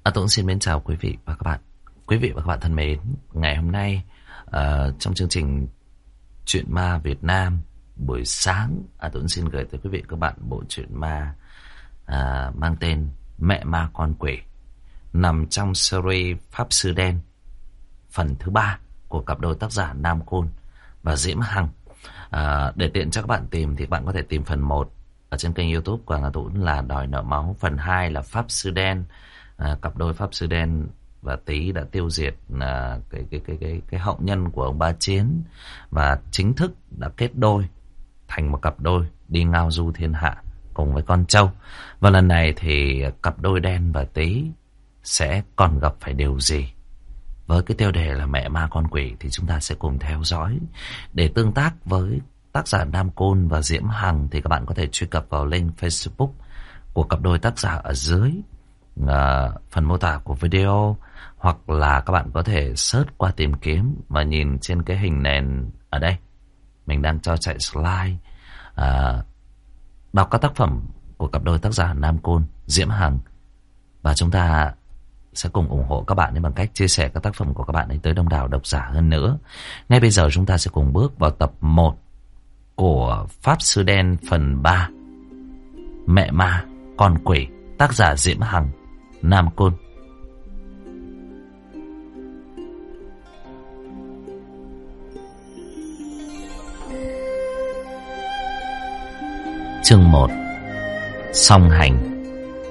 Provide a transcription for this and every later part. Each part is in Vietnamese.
Tôi cũng xin mến chào quý vị và các bạn. Quý vị và các bạn thân mến, ngày hôm nay trong chương trình Chuyện Ma Việt Nam buổi sáng, tôi cũng xin gửi tới quý vị và các bạn bộ truyện ma mang tên Mẹ Ma Con Quỷ, nằm trong series Pháp Sư Đen phần thứ 3 của cặp đôi tác giả Nam Côn và Diễm Hằng. Để tiện cho các bạn tìm thì các bạn có thể tìm phần 1 ở trên kênh YouTube của Ngà Tũng là Đòi Nợ Máu, phần 2 là Pháp Sư Đen. Cặp đôi Pháp Sư Đen và Tý đã tiêu diệt cái hậu nhân của ông Ba Chiến và chính thức đã kết đôi thành một cặp đôi đi ngao du thiên hạ cùng với con trâu. Và lần này thì cặp đôi Đen và Tý sẽ còn gặp phải điều gì? Với cái tiêu đề là Mẹ Ma Con Quỷ thì chúng ta sẽ cùng theo dõi. Để tương tác với tác giả Nam Côn và Diễm Hằng thì các bạn có thể truy cập vào link Facebook của cặp đôi tác giả ở dưới phần mô tả của video, hoặc là các bạn có thể search qua tìm kiếm và nhìn trên cái hình nền ở đây. Mình đang cho chạy slide đọc các tác phẩm của cặp đôi tác giả Nam Côn, Diễm Hằng, và chúng ta sẽ cùng ủng hộ các bạn bằng cách chia sẻ các tác phẩm của các bạn ấy tới đông đảo độc giả hơn nữa. Ngay bây giờ chúng ta sẽ cùng bước vào tập 1 của Pháp Sư Đen phần 3 Mẹ Ma Con Quỷ, tác giả Diễm Hằng, Nam Côn. Chương 1. Song hành.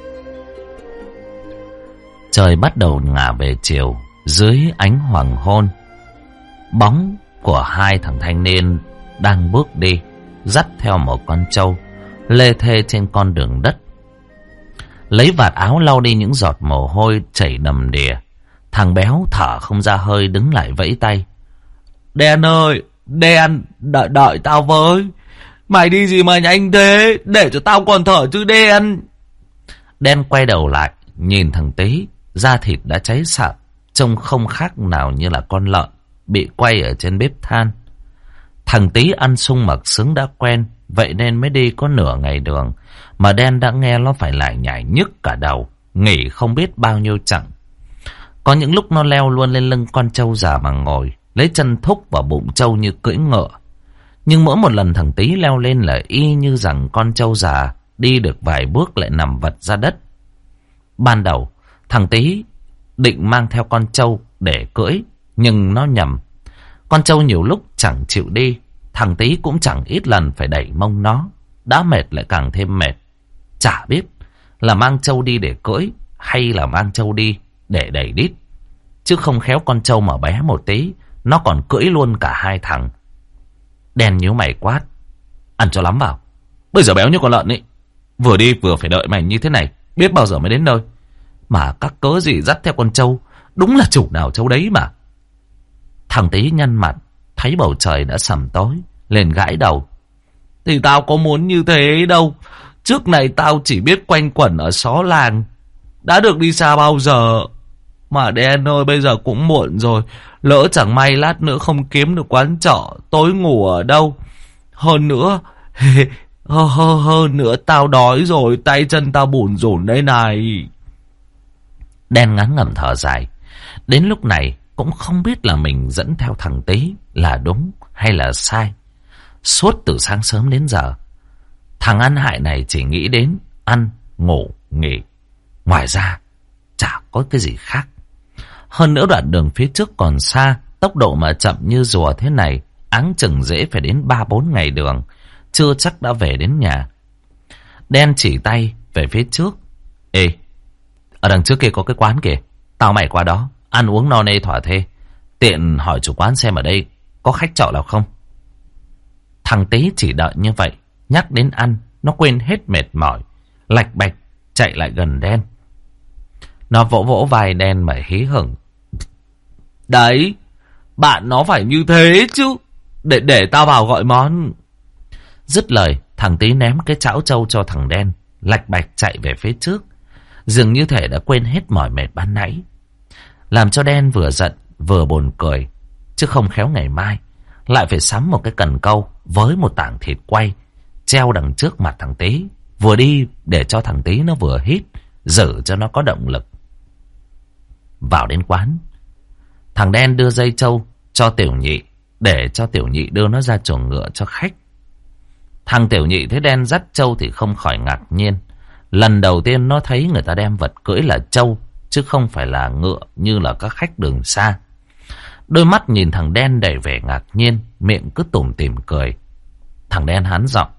Trời bắt đầu ngả về chiều, dưới ánh hoàng hôn, bóng của hai thằng thanh niên đang bước đi, dắt theo một con trâu, lê thê trên con đường đất. Lấy vạt áo lau đi những giọt mồ hôi chảy đầm đìa, thằng béo thở không ra hơi đứng lại vẫy tay. Đen ơi, Đen, đợi tao với. Mày đi gì mà nhanh thế, để cho tao còn thở chứ Đen. Đen quay đầu lại, nhìn thằng Tý, da thịt đã cháy sạm, trông không khác nào như là con lợn bị quay ở trên bếp than. Thằng Tý ăn sung mặc sướng đã quen, vậy nên mới đi có nửa ngày đường mà Đen đã nghe nó phải lải nhải nhức cả đầu, nghỉ không biết bao nhiêu chặng. Có những lúc nó leo luôn lên lưng con trâu già mà ngồi, lấy chân thúc vào bụng trâu như cưỡi ngựa. Nhưng mỗi một lần thằng Tý leo lên là y như rằng con trâu già đi được vài bước lại nằm vật ra đất. Ban đầu thằng Tý định mang theo con trâu để cưỡi, nhưng nó nhầm. Con trâu nhiều lúc chẳng chịu đi, thằng Tý cũng chẳng ít lần phải đẩy mông nó. Đã mệt lại càng thêm mệt. Chả biết là mang trâu đi để cưỡi hay là mang trâu đi để đẩy đít. Chứ không khéo con trâu mà bé một tí, nó còn cưỡi luôn cả hai thằng. Đen nhíu mày quát. Ăn cho lắm vào. Bây giờ béo như con lợn ấy. Vừa đi vừa phải đợi mày như thế này, biết bao giờ mới đến nơi. Mà các cớ gì dắt theo con trâu, đúng là chủ nào trâu đấy mà. Thằng Tý nhăn mặt, thấy bầu trời đã sầm tối, liền gãi đầu. Thì tao có muốn như thế đâu. Trước này tao chỉ biết quanh quẩn ở xó làng, đã được đi xa bao giờ. Mà Đen ơi, bây giờ cũng muộn rồi, lỡ chẳng may lát nữa không kiếm được quán trọ, tối ngủ ở đâu. Hơn nữa hơn nữa tao đói rồi, tay chân tao bủn rủn đây này. Đen ngán ngẩm thở dài. Đến lúc này cũng không biết là mình dẫn theo thằng Tý là đúng hay là sai. Suốt từ sáng sớm đến giờ, thằng ăn hại này chỉ nghĩ đến ăn, ngủ, nghỉ. Ngoài ra chả có cái gì khác. Hơn nữa đoạn đường phía trước còn xa, tốc độ mà chậm như rùa thế này, áng chừng dễ phải đến 3-4 ngày đường, chưa chắc đã về đến nhà. Đen chỉ tay về phía trước. Ê, ở đằng trước kia có cái quán kìa, tao mày qua đó, ăn uống no nê thỏa thê. Tiện hỏi chủ quán xem ở đây có khách trọ nào không. Thằng Tý chỉ đợi như vậy, nhắc đến ăn, nó quên hết mệt mỏi, lạch bạch chạy lại gần Đen. Nó vỗ vỗ vai Đen mà hí hửng. Đấy, bạn nó phải như thế chứ, để tao vào gọi món. Dứt lời, thằng Tý ném cái chảo trâu cho thằng Đen, lạch bạch chạy về phía trước, dường như thể đã quên hết mỏi mệt ban nãy. Làm cho Đen vừa giận vừa buồn cười, chứ không khéo ngày mai lại phải sắm một cái cần câu với một tảng thịt quay treo đằng trước mặt thằng Tý, vừa đi để cho thằng Tý nó vừa hít, giữ cho nó có động lực. vào đến quán. Thằng đen đưa dây trâu cho tiểu nhị, để cho tiểu nhị đưa nó ra chuồng ngựa cho khách. Thằng tiểu nhị thấy đen dắt trâu thì không khỏi ngạc nhiên. Lần đầu tiên nó thấy người ta đem vật cưỡi là trâu, chứ không phải là ngựa như là các khách đường xa. Đôi mắt nhìn thằng đen đầy vẻ ngạc nhiên, miệng cứ tủm tỉm cười. Thằng đen hán giọng: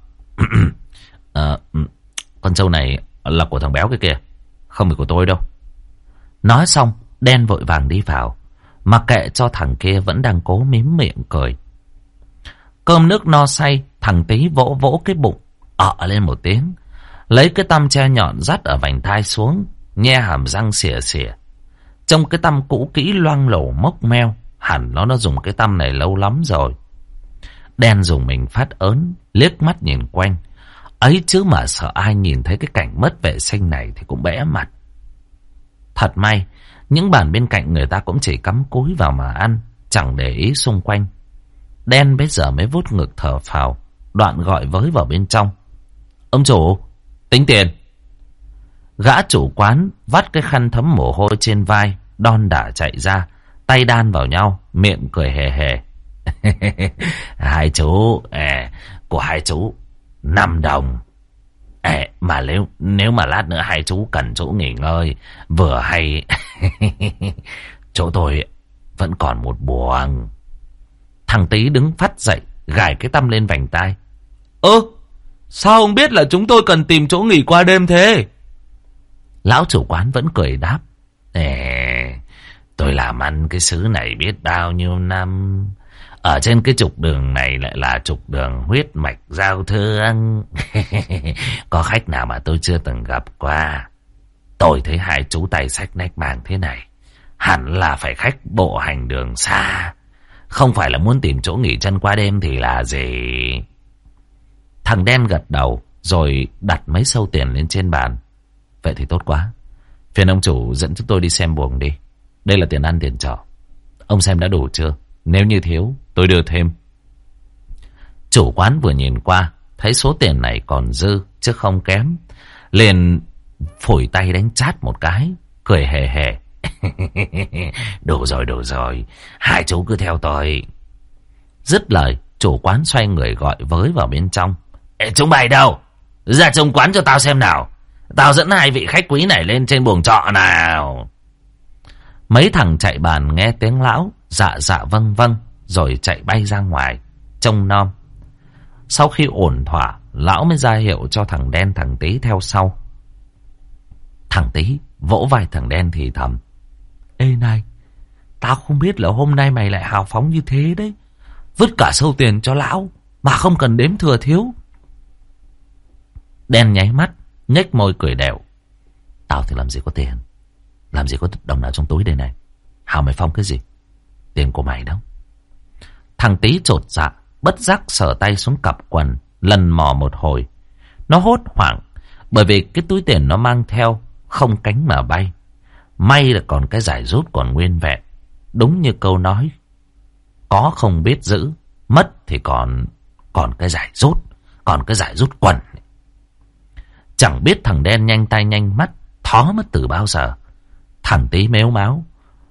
con trâu này là của thằng béo kia kìa, không phải của tôi đâu. Nói xong, đen vội vàng đi vào, mặc kệ cho thằng kia vẫn đang cố mím miệng cười. Cơm nước no say, thằng Tý vỗ vỗ cái bụng, lên một tiếng, lấy cái tăm tre nhọn dắt ở vành tai xuống, nhe hàm răng xỉa xỉa. Trong cái tăm cũ kỹ loang lổ mốc meo, hẳn nó dùng cái tăm này lâu lắm rồi. Đen dùng mình phát ớn, liếc mắt nhìn quanh. Ấy chứ mà sợ ai nhìn thấy cái cảnh mất vệ sinh này thì cũng bẽ mặt. Thật may, những bàn bên cạnh người ta cũng chỉ cắm cúi vào mà ăn, chẳng để ý xung quanh. Đen bây giờ mới vuốt ngực thở phào, đoạn gọi với vào bên trong: ông chủ, tính tiền. Gã chủ quán vắt cái khăn thấm mồ hôi trên vai, đon đả chạy ra, tay đan vào nhau, miệng cười hề hề. Hai chú, của hai chú 5 đồng. Mà nếu mà lát nữa hai chú cần chỗ nghỉ ngơi, vừa hay chỗ tôi vẫn còn một buồng. Thằng Tý đứng phắt dậy, gài cái tăm lên vành tai. Sao ông biết là chúng tôi cần tìm chỗ nghỉ qua đêm thế? Lão chủ quán vẫn cười đáp: tôi làm ăn cái xứ này biết bao nhiêu năm. Ở trên cái trục đường này lại là trục đường huyết mạch giao thương. Có khách nào mà tôi chưa từng gặp qua. Tôi thấy hai chú tay xách nách mang thế này, hẳn là phải khách bộ hành đường xa, không phải là muốn tìm chỗ nghỉ chân qua đêm thì là gì. Thằng đen gật đầu, rồi đặt mấy sâu tiền lên trên bàn. Vậy thì tốt quá, phiền ông chủ dẫn chúng tôi đi xem buồng đi. Đây là tiền ăn tiền trọ, ông xem đã đủ chưa? Nếu như thiếu, tôi đưa thêm. Chủ quán vừa nhìn qua, thấy số tiền này còn dư chứ không kém, liền phủi tay đánh chát một cái, cười hề hề. Đủ rồi, hai chú cứ theo tôi. Dứt lời, chủ quán xoay người gọi với vào bên trong: chúng mày đâu? Ra trông quán cho tao xem nào. Tao dẫn hai vị khách quý này lên trên buồng trọ nào. Mấy thằng chạy bàn nghe tiếng lão, dạ vâng vâng, rồi chạy bay ra ngoài trông nom. Sau khi ổn thỏa, lão mới ra hiệu cho thằng đen thằng Tý theo sau. Thằng Tý vỗ vai thằng đen thì thầm: ê này, tao không biết là hôm nay mày lại hào phóng như thế đấy, vứt cả sâu tiền cho lão mà không cần đếm thừa thiếu. Đen nháy mắt, nhếch môi cười đẻo: tao thì làm gì có tiền, làm gì có đồng nào trong túi đây này. Hào mày phong cái gì? Tiền của mày đâu. Thằng Tý chột dạ, bất giác sờ tay xuống cặp quần, lần mò một hồi. Nó hốt hoảng, bởi vì cái túi tiền nó mang theo không cánh mà bay. May là còn cái giải rút còn nguyên vẹn. Đúng như câu nói, có không biết giữ, mất thì còn cái giải rút, còn cái giải rút quần. Chẳng biết thằng đen nhanh tay nhanh mắt thó mất từ bao giờ. Thằng Tý mếu máo: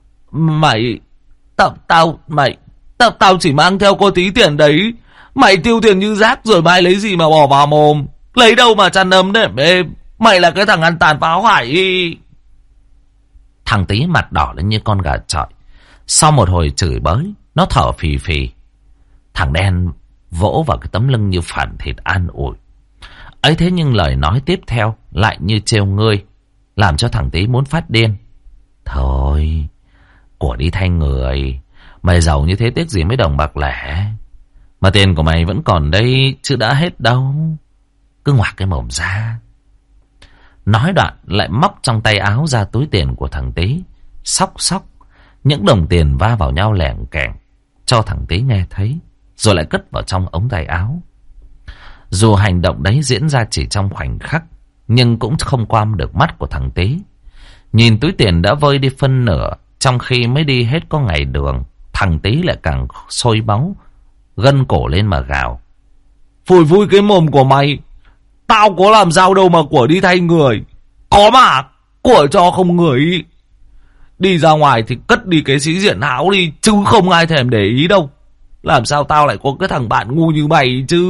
Tao chỉ mang theo có tí tiền đấy. Mày tiêu tiền như rác rồi mai lấy gì mà bỏ vào mồm? Lấy đâu mà chăn ấm để êm? Mày là cái thằng ăn tàn phá hoại ý. Thằng Tý mặt đỏ lên như con gà chọi. Sau một hồi chửi bới, nó thở phì phì. Thằng đen vỗ vào cái tấm lưng như phản thịt an ủi. Ấy thế nhưng lời nói tiếp theo lại như trêu ngươi, làm cho thằng Tý muốn phát điên. Thôi, của đi thay người, mày giàu như thế tiếc gì mấy đồng bạc lẻ. Mà tiền của mày vẫn còn đây chứ đã hết đâu. Cứ ngoạc cái mồm ra. Nói đoạn lại móc trong tay áo ra túi tiền của thằng Tý, xóc xóc. Những đồng tiền va vào nhau lẻng kẻng, cho thằng Tý nghe thấy, rồi lại cất vào trong ống tay áo. Dù hành động đấy diễn ra chỉ trong khoảnh khắc, nhưng cũng không qua được mắt của thằng Tý. Nhìn túi tiền đã vơi đi phân nửa, trong khi mới đi hết có ngày đường, thằng Tý lại càng sôi máu, gân cổ lên mà gào: phủi vui cái mồm của mày, tao có làm sao đâu mà của đi thay người, có mà của cho không người. Đi ra ngoài thì cất đi cái sĩ diện hão đi, chứ không ai thèm để ý đâu. Làm sao tao lại có cái thằng bạn ngu như mày chứ?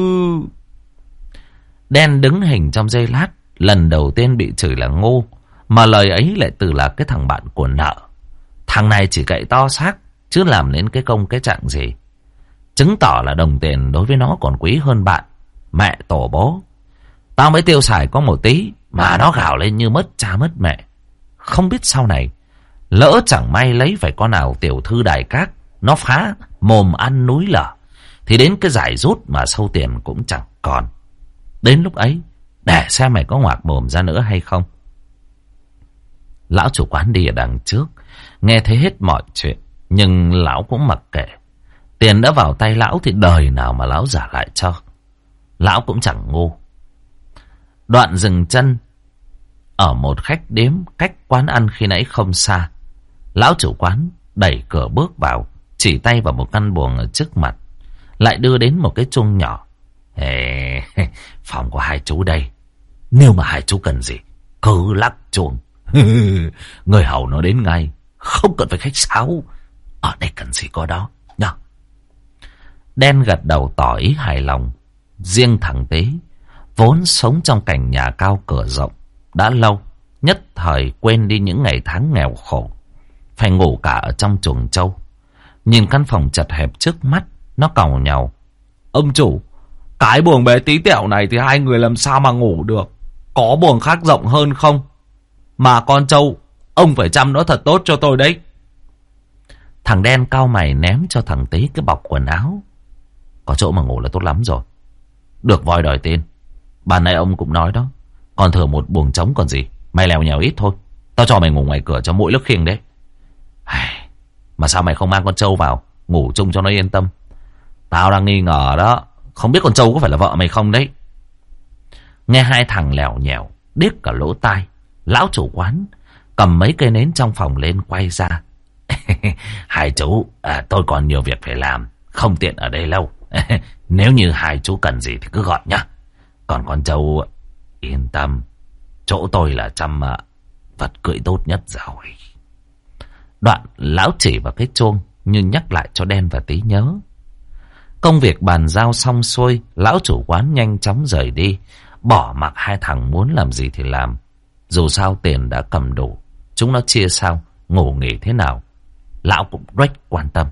Đen đứng hình trong giây lát, lần đầu tiên bị chửi là ngu, mà lời ấy lại từ là cái thằng bạn của nợ. Thằng này chỉ cậy to xác, chứ làm đến cái công cái trạng gì. Chứng tỏ là đồng tiền đối với nó còn quý hơn bạn, mẹ tổ bố. Tao mới tiêu xài có một tí, mà nó gào lên như mất cha mất mẹ. Không biết sau này, lỡ chẳng may lấy phải con nào tiểu thư đài các, nó phá mồm ăn núi lở, thì đến cái giải rút mà sâu tiền cũng chẳng còn. Đến lúc ấy, để xem mày có ngoạc mồm ra nữa hay không. Lão chủ quán đi ở đằng trước, nghe thấy hết mọi chuyện, nhưng lão cũng mặc kệ. Tiền đã vào tay lão thì đời nào mà lão trả lại cho. Lão cũng chẳng ngu. Đoạn dừng chân ở một khách điếm cách quán ăn khi nãy không xa. Lão chủ quán đẩy cửa bước vào, chỉ tay vào một căn buồng ở trước mặt, lại đưa đến một cái chuông nhỏ. Phòng của hai chú đây, nếu mà hai chú cần gì cứ lắc chuông. Người hầu nó đến ngay, không cần phải khách sáo. Ở đây cần gì có đó nhá. Đen gật đầu tỏ ý hài lòng. Riêng thằng Tế, vốn sống trong cảnh nhà cao cửa rộng đã lâu, nhất thời quên đi những ngày tháng nghèo khổ, phải ngủ cả ở trong chuồng trâu. Nhìn căn phòng chật hẹp trước mắt, nó càu nhàu. Ông chủ, cái buồng bé tí tẹo này thì hai người làm sao mà ngủ được? Có buồng khác rộng hơn không? Mà con trâu, ông phải chăm nó thật tốt cho tôi đấy. Thằng Đen cau mày ném cho thằng Tế cái bọc quần áo. Có chỗ mà ngủ là tốt lắm rồi. Được voi đòi tên. Ban nãy ông cũng nói đó, còn thừa một buồng trống còn gì. Mày lèo nhèo ít thôi, tao cho mày ngủ ngoài cửa cho mỗi lúc khiêng đấy. Mà sao mày không mang con trâu vào ngủ chung cho nó yên tâm? Tao đang nghi ngờ đó, không biết con trâu có phải là vợ mày không đấy. Nghe hai thằng lèo nhèo, điếc cả lỗ tai, lão chủ quán cầm mấy cây nến trong phòng lên quay ra. Hai chú, tôi còn nhiều việc phải làm, không tiện ở đây lâu. Nếu như hai chú cần gì thì cứ gọi nhá. Còn con trâu yên tâm, chỗ tôi là chăm vật cưỡi tốt nhất rồi. Đoạn lão chỉ vào cái chuông như nhắc lại cho Đen và Tí nhớ. Công việc bàn giao xong xuôi, lão chủ quán nhanh chóng rời đi, bỏ mặc hai thằng muốn làm gì thì làm. Dù sao tiền đã cầm đủ, chúng nó chia sao, ngủ nghỉ thế nào, lão cũng rất quan tâm.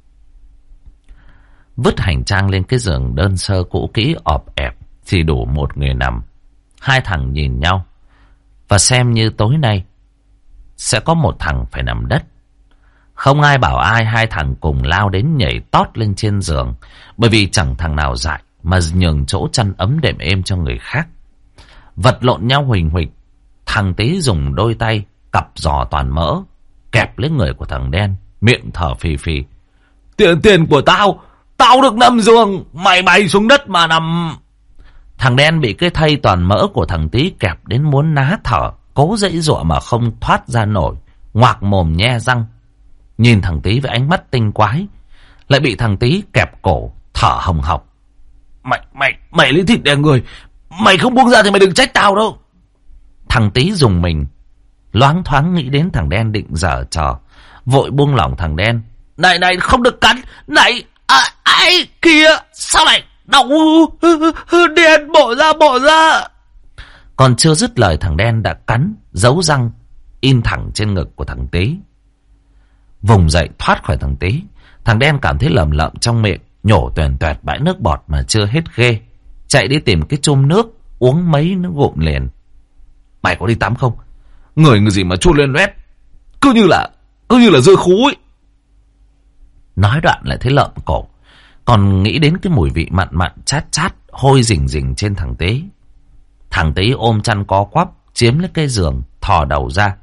Vứt hành trang lên cái giường đơn sơ cũ kỹ ọp ẹp, chỉ đủ một người nằm. Hai thằng nhìn nhau, và xem như tối nay sẽ có một thằng phải nằm đất. Không ai bảo ai, hai thằng cùng lao đến nhảy tót lên trên giường, bởi vì chẳng thằng nào dại mà nhường chỗ chăn ấm đệm êm cho người khác. Vật lộn nhau huỳnh huỳnh, thằng Tí dùng đôi tay cặp giò toàn mỡ kẹp lấy người của thằng Đen, miệng thở phì phì. Tiền của tao được nằm giường, mày bay xuống đất mà nằm. Thằng Đen bị cái thây toàn mỡ của thằng Tí kẹp đến muốn ná thở, cố giãy giụa mà không thoát ra nổi, ngoạc mồm nhe răng. Nhìn thằng Tí với ánh mắt tinh quái, lại bị thằng Tí kẹp cổ, thở hồng hộc. Mày lấy thịt đè người, mày không buông ra thì mày đừng trách tao đâu. Thằng Tí dùng mình, loáng thoáng nghĩ đến thằng Đen định giở trò, vội buông lỏng thằng Đen. Này, không được cắn. Này, ai kìa, sao lại đau? Đen, bỏ ra. Còn chưa dứt lời, thằng Đen đã cắn, giấu răng, in thẳng trên ngực của thằng Tí. Vùng dậy thoát khỏi thằng Tí, thằng Đen cảm thấy lầm lợm trong miệng, nhổ toẹt toẹt bãi nước bọt mà chưa hết ghê, chạy đi tìm cái chum nước uống mấy nước ngụm liền. Mày có đi tắm không? Người gì mà chun lên loét, cứ như là dưa khú ấy. Nói đoạn lại thấy lợm cổ, còn nghĩ đến cái mùi vị mặn mặn chát chát hôi rình rình trên thằng Tí. Thằng Tí ôm chăn co quắp chiếm lấy cái giường, thò đầu ra.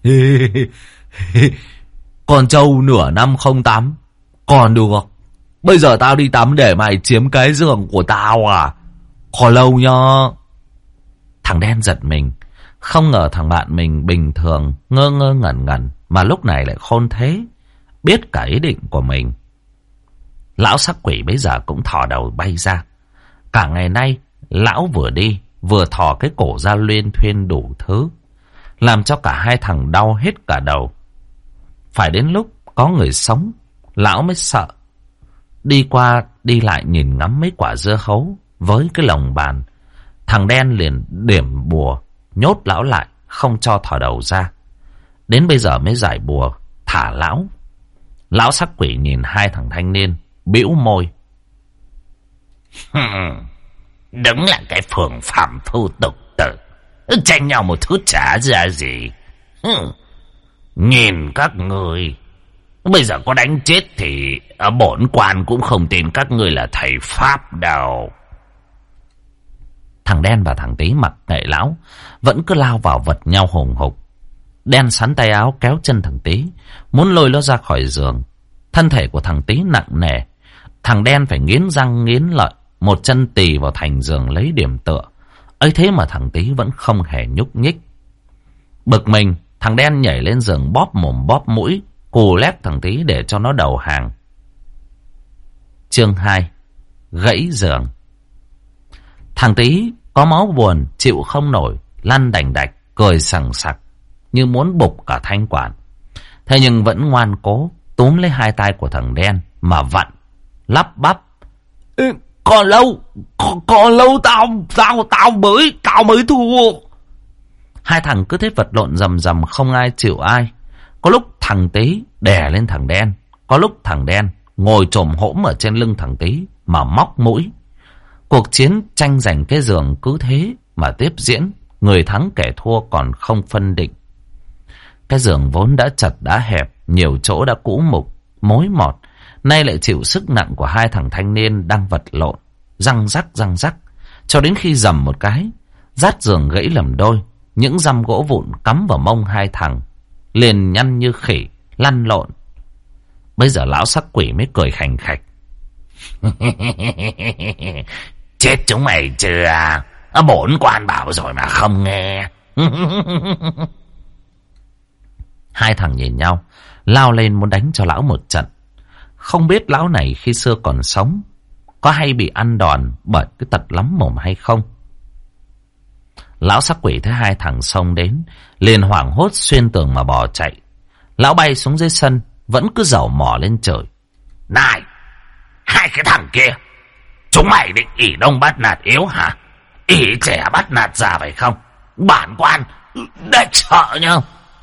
Con trâu nửa năm không tắm còn được, bây giờ tao đi tắm để mày chiếm cái giường của tao à? Khó lâu nhá. Thằng Đen giật mình, không ngờ thằng bạn mình bình thường ngơ ngơ ngẩn ngẩn mà lúc này lại khôn thế, biết cả ý định của mình. Lão sắc quỷ bây giờ cũng thò đầu bay ra. Cả ngày nay lão vừa đi vừa thò cái cổ ra luyên thuyên đủ thứ, làm cho cả hai thằng đau hết cả đầu. Phải đến lúc có người sống, lão mới sợ. Đi qua đi lại nhìn ngắm mấy quả dưa hấu với cái lồng bàn. Thằng đen liền điểm bùa nhốt lão lại, không cho thò đầu ra. Đến bây giờ mới giải bùa thả lão. Lão sắc quỷ nhìn hai thằng thanh niên, bĩu môi. Đúng là cái phường phạm phu tục tử, tranh nhau một thứ chả ra gì. Nhìn các người, bây giờ có đánh chết thì bổn quan cũng không tin các ngươi là thầy pháp đâu. Thằng đen và thằng tí mặc kệ lão, vẫn cứ lao vào vật nhau hùng hục. Đen sắn tay áo kéo chân thằng tí, muốn lôi nó ra khỏi giường. Thân thể của thằng tí nặng nề, thằng đen phải nghiến răng nghiến lợi, một chân tì vào thành giường lấy điểm tựa. Ấy thế mà thằng tí vẫn không hề nhúc nhích. Bực mình, thằng đen nhảy lên giường bóp mồm bóp mũi, cù lét thằng tí để cho nó đầu hàng. Chương 2: Gãy giường. Thằng tí có máu buồn, chịu không nổi, lăn đành đạch, cười sằng sặc như muốn bục cả thanh quản. Thế nhưng vẫn ngoan cố túm lấy hai tay của thằng đen mà vặn, lắp bắp. Còn lâu tao mới thua. Hai thằng cứ thế vật lộn rầm rầm, không ai chịu ai. Có lúc thằng tí đè lên thằng đen, có lúc thằng đen ngồi chồm hổm ở trên lưng thằng tí mà móc mũi. Cuộc chiến tranh giành cái giường cứ thế mà tiếp diễn, người thắng kẻ thua còn không phân định. Cái giường vốn đã chật đã hẹp, nhiều chỗ đã cũ mục, mối mọt, nay lại chịu sức nặng của hai thằng thanh niên đang vật lộn, răng rắc, cho đến khi dầm một cái, rát giường gãy làm đôi. Những răm gỗ vụn cắm vào mông hai thằng, liền nhăn như khỉ, lăn lộn. Bây giờ lão sắc quỷ mới cười khành khạch. Chết chúng mày chưa? Bổn quan bảo rồi mà không nghe. Hai thằng nhìn nhau, lao lên muốn đánh cho lão một trận. Không biết lão này khi xưa còn sống, có hay bị ăn đòn bởi cái tật lắm mồm hay không. Lão sắc quỷ thấy hai thằng xông đến, liền hoảng hốt xuyên tường mà bỏ chạy. Lão bay xuống dưới sân, vẫn cứ giàu mỏ lên trời. Này, hai cái thằng kia, chúng mày định ỷ đông bắt nạt yếu hả? Ỷ trẻ bắt nạt già phải không? Bản quan đếch sợ nhá.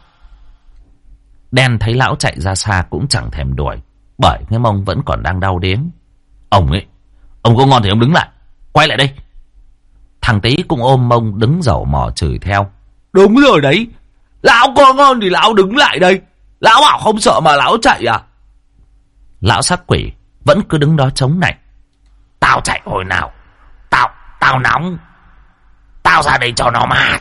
Đen thấy lão chạy ra xa cũng chẳng thèm đuổi, bởi cái mông vẫn còn đang đau điếng. Ông có ngon thì ông đứng lại, quay lại đây. Thằng tí cũng ôm mông đứng dầu mò chửi theo. Đúng rồi đấy, lão có ngon thì lão đứng lại đây. Lão bảo không sợ mà lão chạy à? Lão sắc quỷ vẫn cứ đứng đó chống nạnh. Tao chạy hồi nào? Tao nóng. Tao ra đây cho nó mát.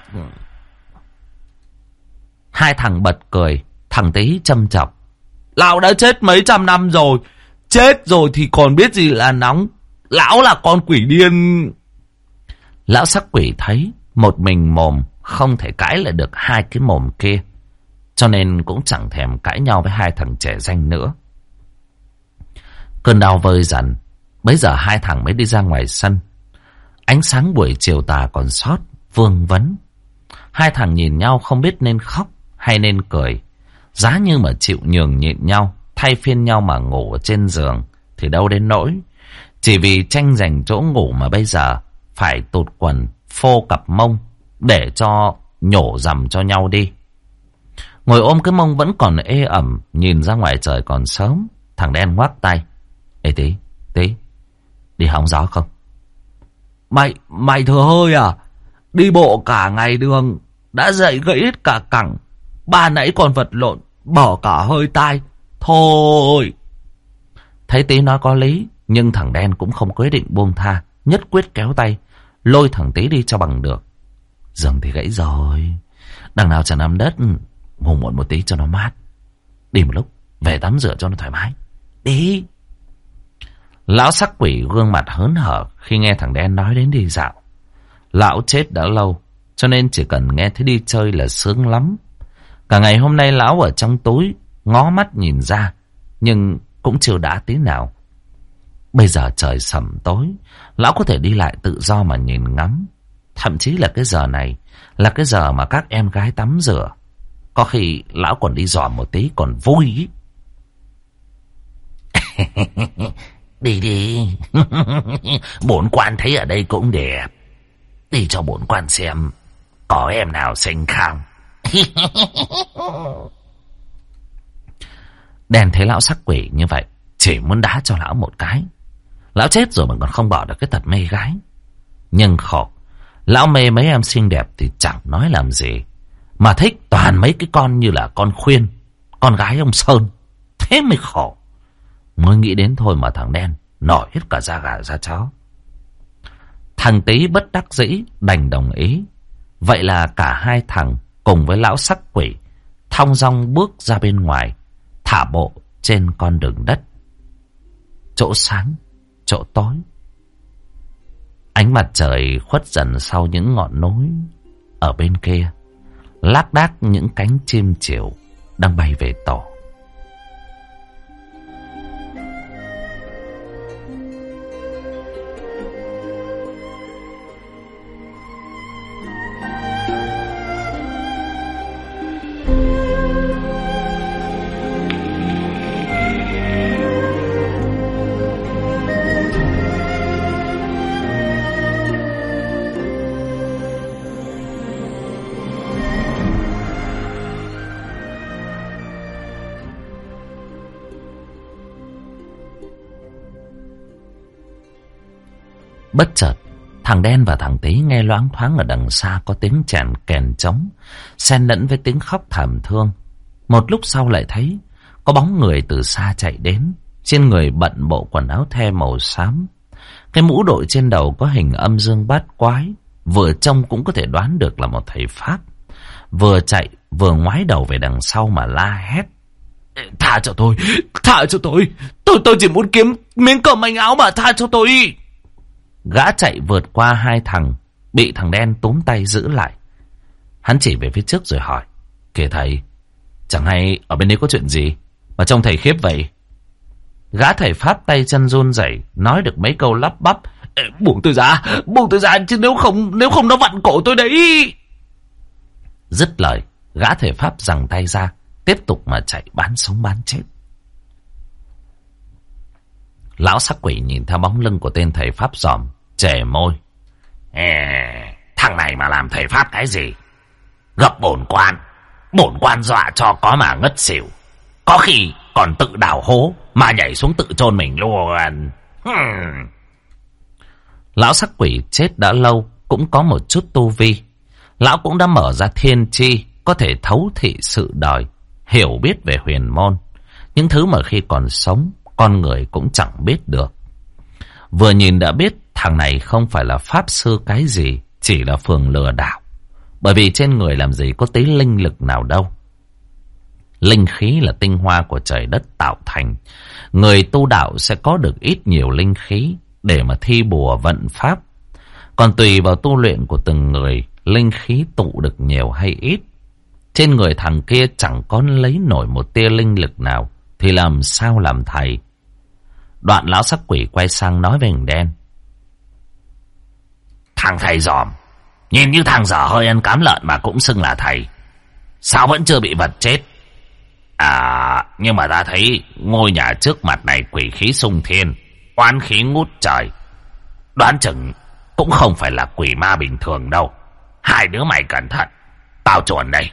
Hai thằng bật cười, thằng tí châm chọc. Lão đã chết mấy trăm năm rồi, chết rồi thì còn biết gì là nóng. Lão là con quỷ điên. Lão sắc quỷ thấy một mình mồm không thể cãi lại được hai cái mồm kia, cho nên cũng chẳng thèm cãi nhau với hai thằng trẻ danh nữa. Cơn đau vơi dần, bấy giờ hai thằng mới đi ra ngoài sân. Ánh sáng buổi chiều tà còn sót, vương vấn. Hai thằng nhìn nhau không biết nên khóc hay nên cười. Giá như mà chịu nhường nhịn nhau, thay phiên nhau mà ngủ ở trên giường thì đâu đến nỗi. Chỉ vì tranh giành chỗ ngủ mà bây giờ phải tụt quần, phô cặp mông để cho nhổ rằm cho nhau đi. Ngồi ôm cái mông vẫn còn ê ẩm, nhìn ra ngoài trời còn sớm. Thằng đen ngoắc tay. Ê tí, đi hóng gió không? Mày thừa hơi à? Đi bộ cả ngày đường, đã dậy gãy hết cả cẳng. Ba nãy còn vật lộn, bỏ cả hơi tai. Thôi. Thấy tí nói có lý, nhưng thằng đen cũng không quyết định buông tha, nhất quyết kéo tay, lôi thằng tí đi cho bằng được. Giường thì gãy rồi, đằng nào chẳng nằm đất, ngủ muộn một tí cho nó mát. Đi một lúc, về tắm rửa cho nó thoải mái. Đi. Lão sắc quỷ gương mặt hớn hở khi nghe thằng đen nói đến đi dạo. Lão chết đã lâu, cho nên chỉ cần nghe thấy đi chơi là sướng lắm. Cả ngày hôm nay lão ở trong túi, ngó mắt nhìn ra, nhưng cũng chưa đã tí nào. Bây giờ trời sẩm tối, lão có thể đi lại tự do mà nhìn ngắm. Thậm chí là cái giờ này là cái giờ mà các em gái tắm rửa. Có khi lão còn đi dòm một tí còn vui ý. Đi đi. Bổn quan thấy ở đây cũng đẹp. Đi cho bổn quan xem có em nào xinh không. Đen thấy lão sắc quỷ như vậy, chỉ muốn đá cho lão một cái. Lão chết rồi mà còn không bỏ được cái tật mê gái. Nhưng khổ, lão mê mấy em xinh đẹp thì chẳng nói làm gì, mà thích toàn mấy cái con như là con Khuyên, con gái ông Sơn. Thế mới khổ. Mới nghĩ đến thôi mà thằng Đen nổi hết cả da gà da chó. Thằng Tý bất đắc dĩ đành đồng ý. Vậy là cả hai thằng cùng với lão sắc quỷ thong dong bước ra bên ngoài, thả bộ trên con đường đất. Chỗ sáng, chỗ tối. Ánh mặt trời khuất dần sau những ngọn núi. Ở bên kia, lác đác những cánh chim chiều đang bay về tổ. Bất chợt, thằng Đen và thằng Tý nghe loáng thoáng ở đằng xa có tiếng chèn kèn trống, xen lẫn với tiếng khóc thảm thương. Một lúc sau lại thấy có bóng người từ xa chạy đến, trên người bận bộ quần áo the màu xám. Cái mũ đội trên đầu có hình âm dương bát quái, vừa trông cũng có thể đoán được là một thầy Pháp. Vừa chạy vừa ngoái đầu về đằng sau mà la hét: Tha cho tôi, tha cho tôi chỉ muốn kiếm miếng cơm manh áo mà, tha cho tôi. Gã chạy vượt qua hai thằng, bị thằng Đen túm tay giữ lại. Hắn chỉ về phía trước rồi hỏi: Kìa thầy, chẳng hay ở bên đấy có chuyện gì mà trông thầy khiếp vậy? Gã thầy Pháp tay chân run rẩy, nói được mấy câu lắp bắp: buông tôi ra chứ nếu không nó vặn cổ tôi đấy. Dứt lời, gã thầy Pháp giằng tay ra, tiếp tục mà chạy bán sống bán chết. Lão sắc quỷ nhìn theo bóng lưng của tên thầy Pháp giòm, chề môi: Thằng này mà làm thầy Pháp cái gì? Gặp bổn quan dọa cho có mà ngất xỉu, có khi còn tự đào hố mà nhảy xuống tự chôn mình luôn. Lão sắc quỷ chết đã lâu, cũng có một chút tu vi. Lão cũng đã mở ra thiên tri, có thể thấu thị sự đời, hiểu biết về huyền môn, những thứ mà khi còn sống con người cũng chẳng biết được. Vừa nhìn đã biết thằng này không phải là pháp sư cái gì, chỉ là phường lừa đảo. Bởi vì trên người làm gì có tí linh lực nào đâu. Linh khí là tinh hoa của trời đất tạo thành. Người tu đạo sẽ có được ít nhiều linh khí để mà thi bùa vận pháp. Còn tùy vào tu luyện của từng người, linh khí tụ được nhiều hay ít. Trên người thằng kia chẳng có lấy nổi một tia linh lực nào, thì làm sao làm thầy? Đoạn lão sắc quỷ quay sang nói với thằng Đen: Thằng thầy giòm, nhìn như thằng dở hơi ăn cám lợn mà cũng xưng là thầy, sao vẫn chưa bị vật chết? Nhưng mà ta thấy ngôi nhà trước mặt này quỷ khí xung thiên, oán khí ngút trời, đoán chừng cũng không phải là quỷ ma bình thường đâu. Hai đứa mày cẩn thận, tao chuồn đây.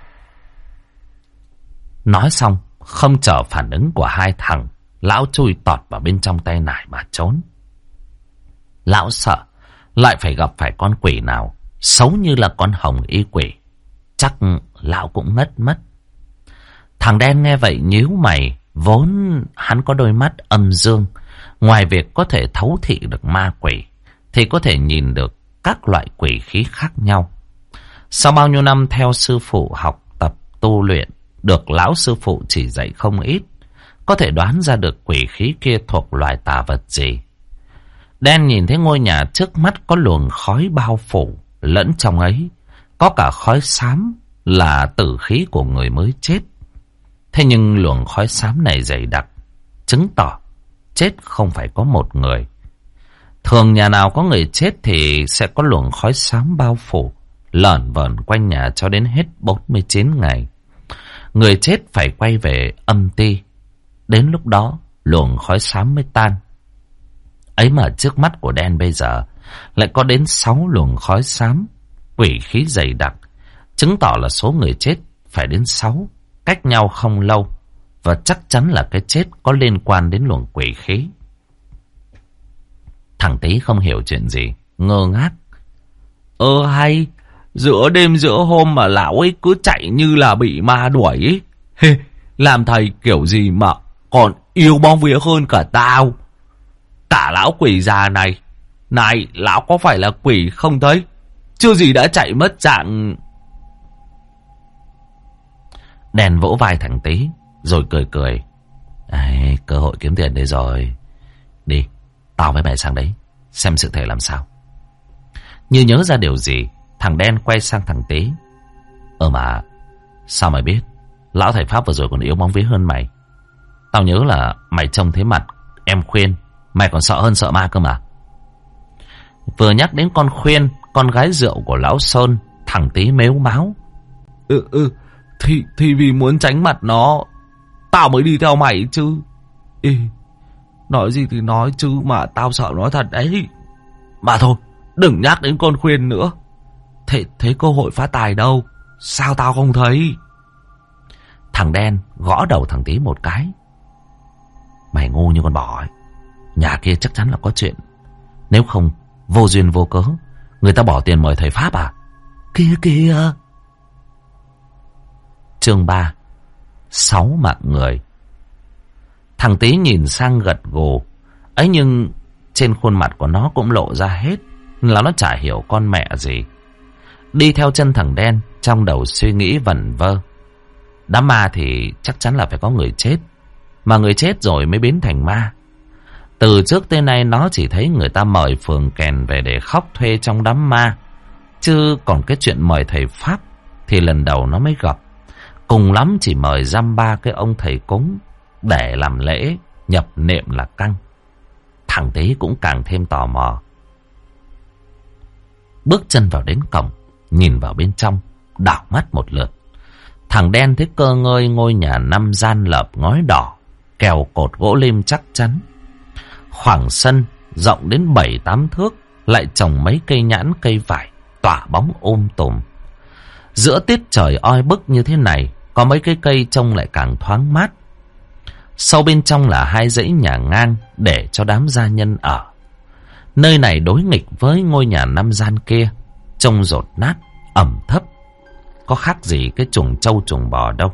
Nói xong, không chờ phản ứng của hai thằng, lão chui tọt vào bên trong tay nải mà trốn. Lão sợ lại phải gặp phải con quỷ nào xấu như là con hồng y quỷ, chắc lão cũng ngất mất. Thằng Đen nghe vậy nhíu mày, vốn hắn có đôi mắt âm dương, ngoài việc có thể thấu thị được ma quỷ thì có thể nhìn được các loại quỷ khí khác nhau. Sau bao nhiêu năm theo sư phụ học tập tu luyện, được lão sư phụ chỉ dạy không ít, có thể đoán ra được quỷ khí kia thuộc loài tà vật gì. Đen nhìn thấy ngôi nhà trước mắt có luồng khói bao phủ, lẫn trong ấy có cả khói xám là tử khí của người mới chết. Thế nhưng luồng khói xám này dày đặc, chứng tỏ chết không phải có một người. Thường nhà nào có người chết thì sẽ có luồng khói xám bao phủ, lởn vởn quanh nhà cho đến hết 49 ngày. Người chết phải quay về âm ti. Đến lúc đó luồng khói xám mới tan. Ấy mà trước mắt của đen bây giờ lại có đến 6 luồng khói xám, quỷ khí dày đặc, chứng tỏ là số người chết phải đến 6, cách nhau không lâu, và chắc chắn là cái chết có liên quan đến luồng quỷ khí. Thằng Tý không hiểu chuyện gì, ngơ ngác. Hay, giữa đêm giữa hôm mà lão ấy cứ chạy như là bị ma đuổi ấy. Làm thầy kiểu gì mà còn yêu bóng vía hơn cả tao. Cả lão quỷ già này, này, lão có phải là quỷ không thấy? Chưa gì đã chạy mất dạng. Đen vỗ vai thằng Tý, rồi cười cười. Cơ hội kiếm tiền đây rồi. Đi, tao với mày sang đấy, xem sự thể làm sao. Như nhớ ra điều gì, thằng Đen quay sang thằng Tý. Mà, sao mày biết? Lão thầy Pháp vừa rồi còn yếu bóng vía hơn mày. Tao nhớ là mày trông thế mặt, em Khuyên, mày còn sợ hơn sợ ma cơ mà. Vừa nhắc đến con Khuyên, con gái rượu của lão Sơn, thằng Tý mếu máo. Thì vì muốn tránh mặt nó, tao mới đi theo mày chứ. Nói gì thì nói chứ mà tao sợ nó thật đấy. Mà thôi, đừng nhắc đến con Khuyên nữa. Thế cơ hội phát tài đâu? Sao tao không thấy? Thằng Đen gõ đầu thằng Tý một cái. Mày ngu như con bò ấy. Nhà kia chắc chắn là có chuyện. Nếu không, vô duyên vô cớ, người ta bỏ tiền mời thầy Pháp à? Kia. Chương 3. 6 mạng người. Thằng Tý nhìn sang gật gù. Ấy nhưng trên khuôn mặt của nó cũng lộ ra hết là nó chả hiểu con mẹ gì. Đi theo chân thằng Đen, trong đầu suy nghĩ vẩn vơ. Đám ma thì chắc chắn là phải có người chết, mà người chết rồi mới biến thành ma. Từ trước tới nay nó chỉ thấy người ta mời phường kèn về để khóc thuê trong đám ma, chứ còn cái chuyện mời thầy Pháp thì lần đầu nó mới gặp. Cùng lắm chỉ mời dăm ba cái ông thầy cúng để làm lễ nhập niệm là căng. Thằng Tý cũng càng thêm tò mò. Bước chân vào đến cổng, nhìn vào bên trong, đảo mắt một lượt. Thằng Đen thấy cơ ngơi ngôi nhà 5 gian lợp ngói đỏ, kèo cột gỗ lim chắc chắn. Khoảng sân rộng đến 7-8 thước, lại trồng mấy cây nhãn cây vải, tỏa bóng tùm. Giữa tiết trời oi bức như thế này, có mấy cái cây trông lại càng thoáng mát. Sâu bên trong là 2 dãy nhà ngang để cho đám gia nhân ở. Nơi này đối nghịch với ngôi nhà 5 gian kia, trông dột nát, ẩm thấp, có khác gì cái chuồng trâu chuồng bò đâu.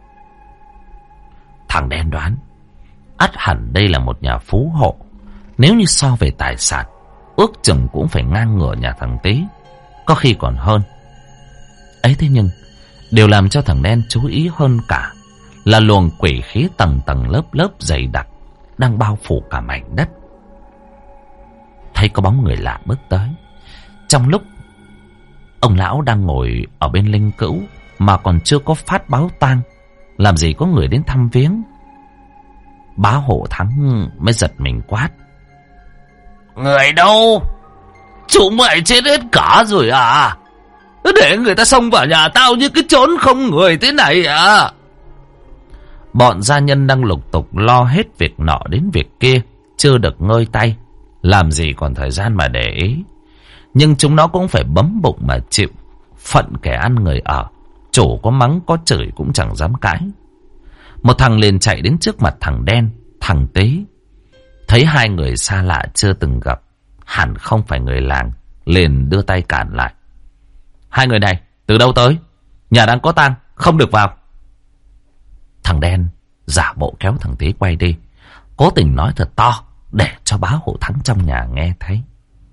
Thằng Đen đoán ắt hẳn đây là một nhà phú hộ. Nếu như so về tài sản, ước chừng cũng phải ngang ngửa nhà thằng Tý, có khi còn hơn. Ấy thế nhưng điều làm cho thằng Đen chú ý hơn cả là luồng quỷ khí tầng tầng lớp lớp dày đặc đang bao phủ cả mảnh đất. Thấy có bóng người lạ bước tới. Trong lúc ông lão đang ngồi ở bên linh cữu mà còn chưa có phát báo tang, làm gì có người đến thăm viếng. Bá Hộ Thắng mới giật mình quát. Người đâu? Chúng mày chết hết cả rồi à? Để người ta xông vào nhà tao như cái chốn không người thế này à? Bọn gia nhân đang lục tục lo hết việc nọ đến việc kia, chưa được ngơi tay, làm gì còn thời gian mà để ý. Nhưng chúng nó cũng phải bấm bụng mà chịu phận kẻ ăn người ở. Chủ có mắng có chửi cũng chẳng dám cãi. Một thằng liền chạy đến trước mặt thằng Đen, thằng Tý. Thấy hai người xa lạ chưa từng gặp, hẳn không phải người làng, liền đưa tay cản lại. Hai người này từ đâu tới? Nhà đang có tang, không được vào. Thằng Đen giả bộ kéo thằng Tý quay đi, cố tình nói thật to để cho Bá Hộ Thắng trong nhà nghe thấy.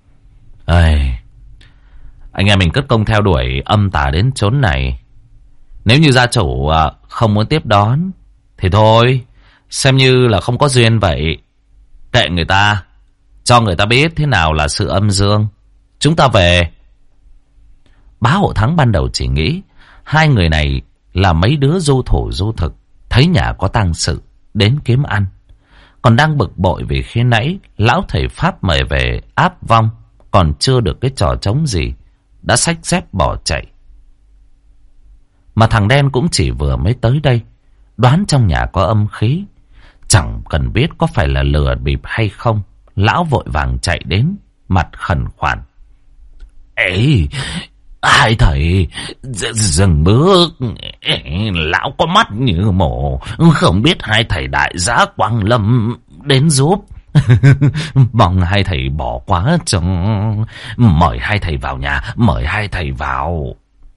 Anh em mình cất công theo đuổi âm tà đến chốn này. Nếu như gia chủ không muốn tiếp đón thì thôi, xem như là không có duyên vậy. Kệ người ta, cho người ta biết thế nào là sự âm dương. Chúng ta về. Bá Hộ Thắng ban đầu chỉ nghĩ hai người này là mấy đứa du thủ du thực, thấy nhà có tang sự đến kiếm ăn. Còn đang bực bội vì khi nãy lão thầy Pháp mời về áp vong, còn chưa được cái trò trống gì, đã xách dép bỏ chạy. Mà thằng đen cũng chỉ vừa mới tới đây, đoán trong nhà có âm khí. Chẳng cần biết có phải là lừa bịp hay không, lão vội vàng chạy đến, mặt khẩn khoản. Ê, hai thầy, dừng bước, lão có mắt như mổ, không biết hai thầy đại giá Quang Lâm đến giúp. Mong hai thầy bỏ quá cho. Mời hai thầy vào nhà, mời hai thầy vào.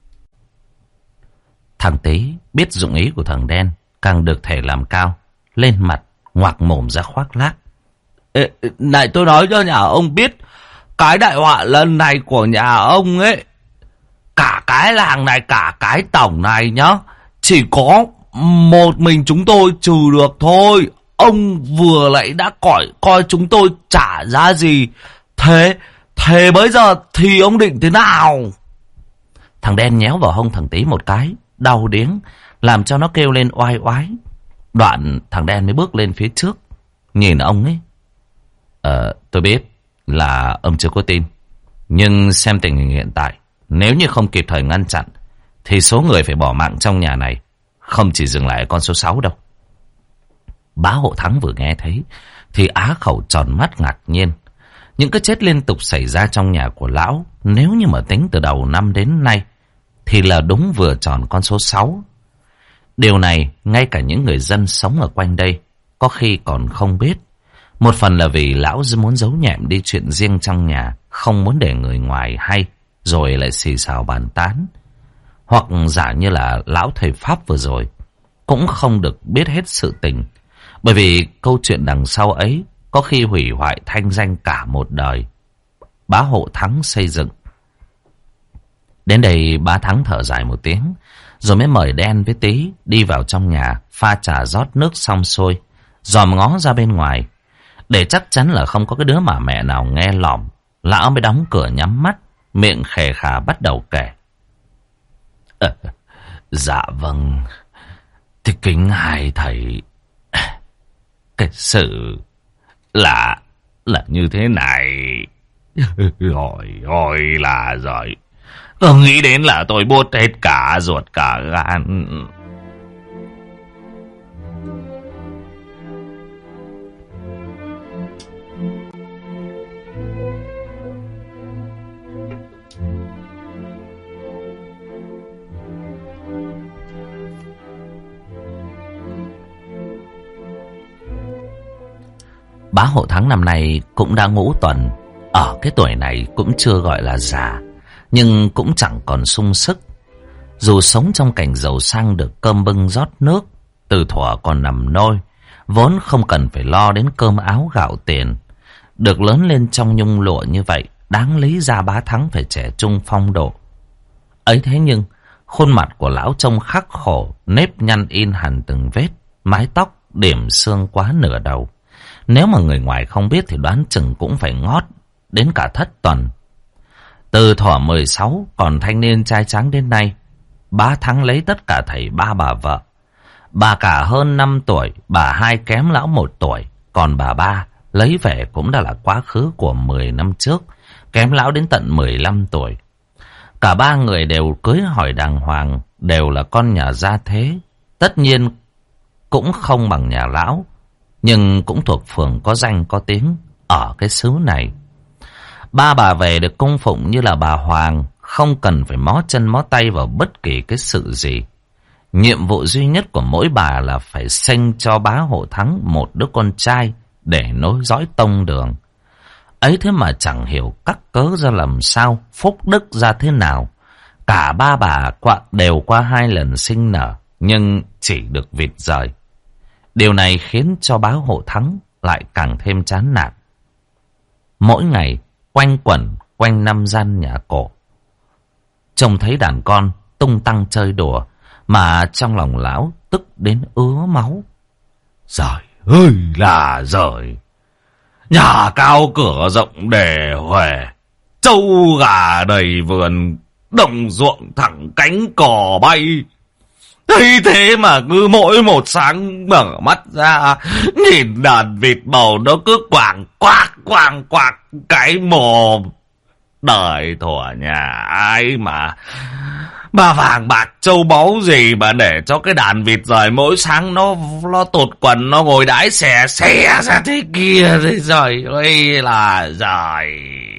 Thằng Tý biết dụng ý của thằng đen, càng được thể làm cao, lên mặt ngoạc mồm ra khoác lác. Này tôi nói cho nhà ông biết, cái đại họa lần này của nhà ông ấy, cả cái làng này, cả cái tổng này nhá, chỉ có một mình chúng tôi trừ được thôi. Ông vừa nãy đã coi chúng tôi trả ra gì. Thế bây giờ thì ông định thế nào? Thằng đen nhéo vào hông thằng Tý một cái, đau điếng, làm cho nó kêu lên oai oái. Đoạn thằng đen mới bước lên phía trước, nhìn ông ấy. Tôi biết là ông chưa có tin, nhưng xem tình hình hiện tại, nếu như không kịp thời ngăn chặn, thì số người phải bỏ mạng trong nhà này không chỉ dừng lại ở con số 6 đâu. Bá Hộ Thắng vừa nghe thấy thì á khẩu tròn mắt ngạc nhiên. Những cái chết liên tục xảy ra trong nhà của lão, nếu như mà tính từ đầu năm đến nay, thì là đúng vừa tròn con số 6. Điều này ngay cả những người dân sống ở quanh đây có khi còn không biết. Một phần là vì lão muốn giấu nhẹm đi chuyện riêng trong nhà, không muốn để người ngoài hay, rồi lại xì xào bàn tán. Hoặc giả như là lão thầy Pháp vừa rồi cũng không được biết hết sự tình, bởi vì câu chuyện đằng sau ấy có khi hủy hoại thanh danh cả một đời Bá Hộ Thắng xây dựng. Đến đây Bá Thắng thở dài một tiếng, rồi mới mời đen với Tý đi vào trong nhà, pha trà rót nước xong xuôi, dòm ngó ra bên ngoài. Để chắc chắn là không có cái đứa mà mẹ nào nghe lỏm, lão mới đóng cửa nhắm mắt, miệng khè khà bắt đầu kể. Dạ vâng, thì kính hai thầy, cái sự là như thế này. Rồi là rồi, không nghĩ đến là tôi buốt hết cả ruột cả gan. Bá Hộ Thắng năm nay cũng đã ngũ tuần. Ở cái tuổi này cũng chưa gọi là già, nhưng cũng chẳng còn sung sức. Dù sống trong cảnh giàu sang được cơm bưng rót nước, từ thuở còn nằm nôi, vốn không cần phải lo đến cơm áo gạo tiền. Được lớn lên trong nhung lụa như vậy, đáng lý ra Bá Thắng phải trẻ trung phong độ. Ấy thế nhưng, khuôn mặt của lão trông khắc khổ, nếp nhăn in hẳn từng vết, mái tóc điểm xương quá nửa đầu. Nếu mà người ngoài không biết thì đoán chừng cũng phải ngót đến cả thất tuần. Từ thuở 16 còn thanh niên trai tráng đến nay, Bá Thắng lấy tất cả thầy ba bà vợ. Bà cả hơn 5 tuổi, bà hai kém lão 1 tuổi, còn bà ba lấy về cũng đã là quá khứ của 10 năm trước, kém lão đến tận 15 tuổi. Cả ba người đều cưới hỏi đàng hoàng, đều là con nhà gia thế. Tất nhiên cũng không bằng nhà lão, nhưng cũng thuộc phường có danh có tiếng ở cái xứ này. Ba bà về được cung phụng như là bà Hoàng, không cần phải mó chân mó tay vào bất kỳ cái sự gì. Nhiệm vụ duy nhất của mỗi bà là phải sinh cho Bá Hộ Thắng một đứa con trai để nối dõi tông đường. Ấy thế mà chẳng hiểu cắt cớ ra làm sao, phúc đức ra thế nào. Cả ba bà đều qua 2 lần sinh nở, nhưng chỉ được vịt rời. Điều này khiến cho Bá Hộ Thắng lại càng thêm chán nản. Mỗi ngày quanh quẩn quanh 5 gian nhà cổ, trông thấy đàn con tung tăng chơi đùa, mà trong lòng lão tức đến ứa máu. Giời ơi là giời, nhà cao cửa rộng đề huề, trâu gà đầy vườn, đồng ruộng thẳng cánh cò bay. Thấy thế mà cứ mỗi một sáng mở mắt ra, nhìn đàn vịt bầu nó cứ quàng quạc cái mồm. Đời thủa nhà ai mà vàng bạc châu báu gì mà để cho cái đàn vịt rời mỗi sáng nó tụt quần, nó ngồi đái xè ra thế kia. Thế rồi ơi là rồi.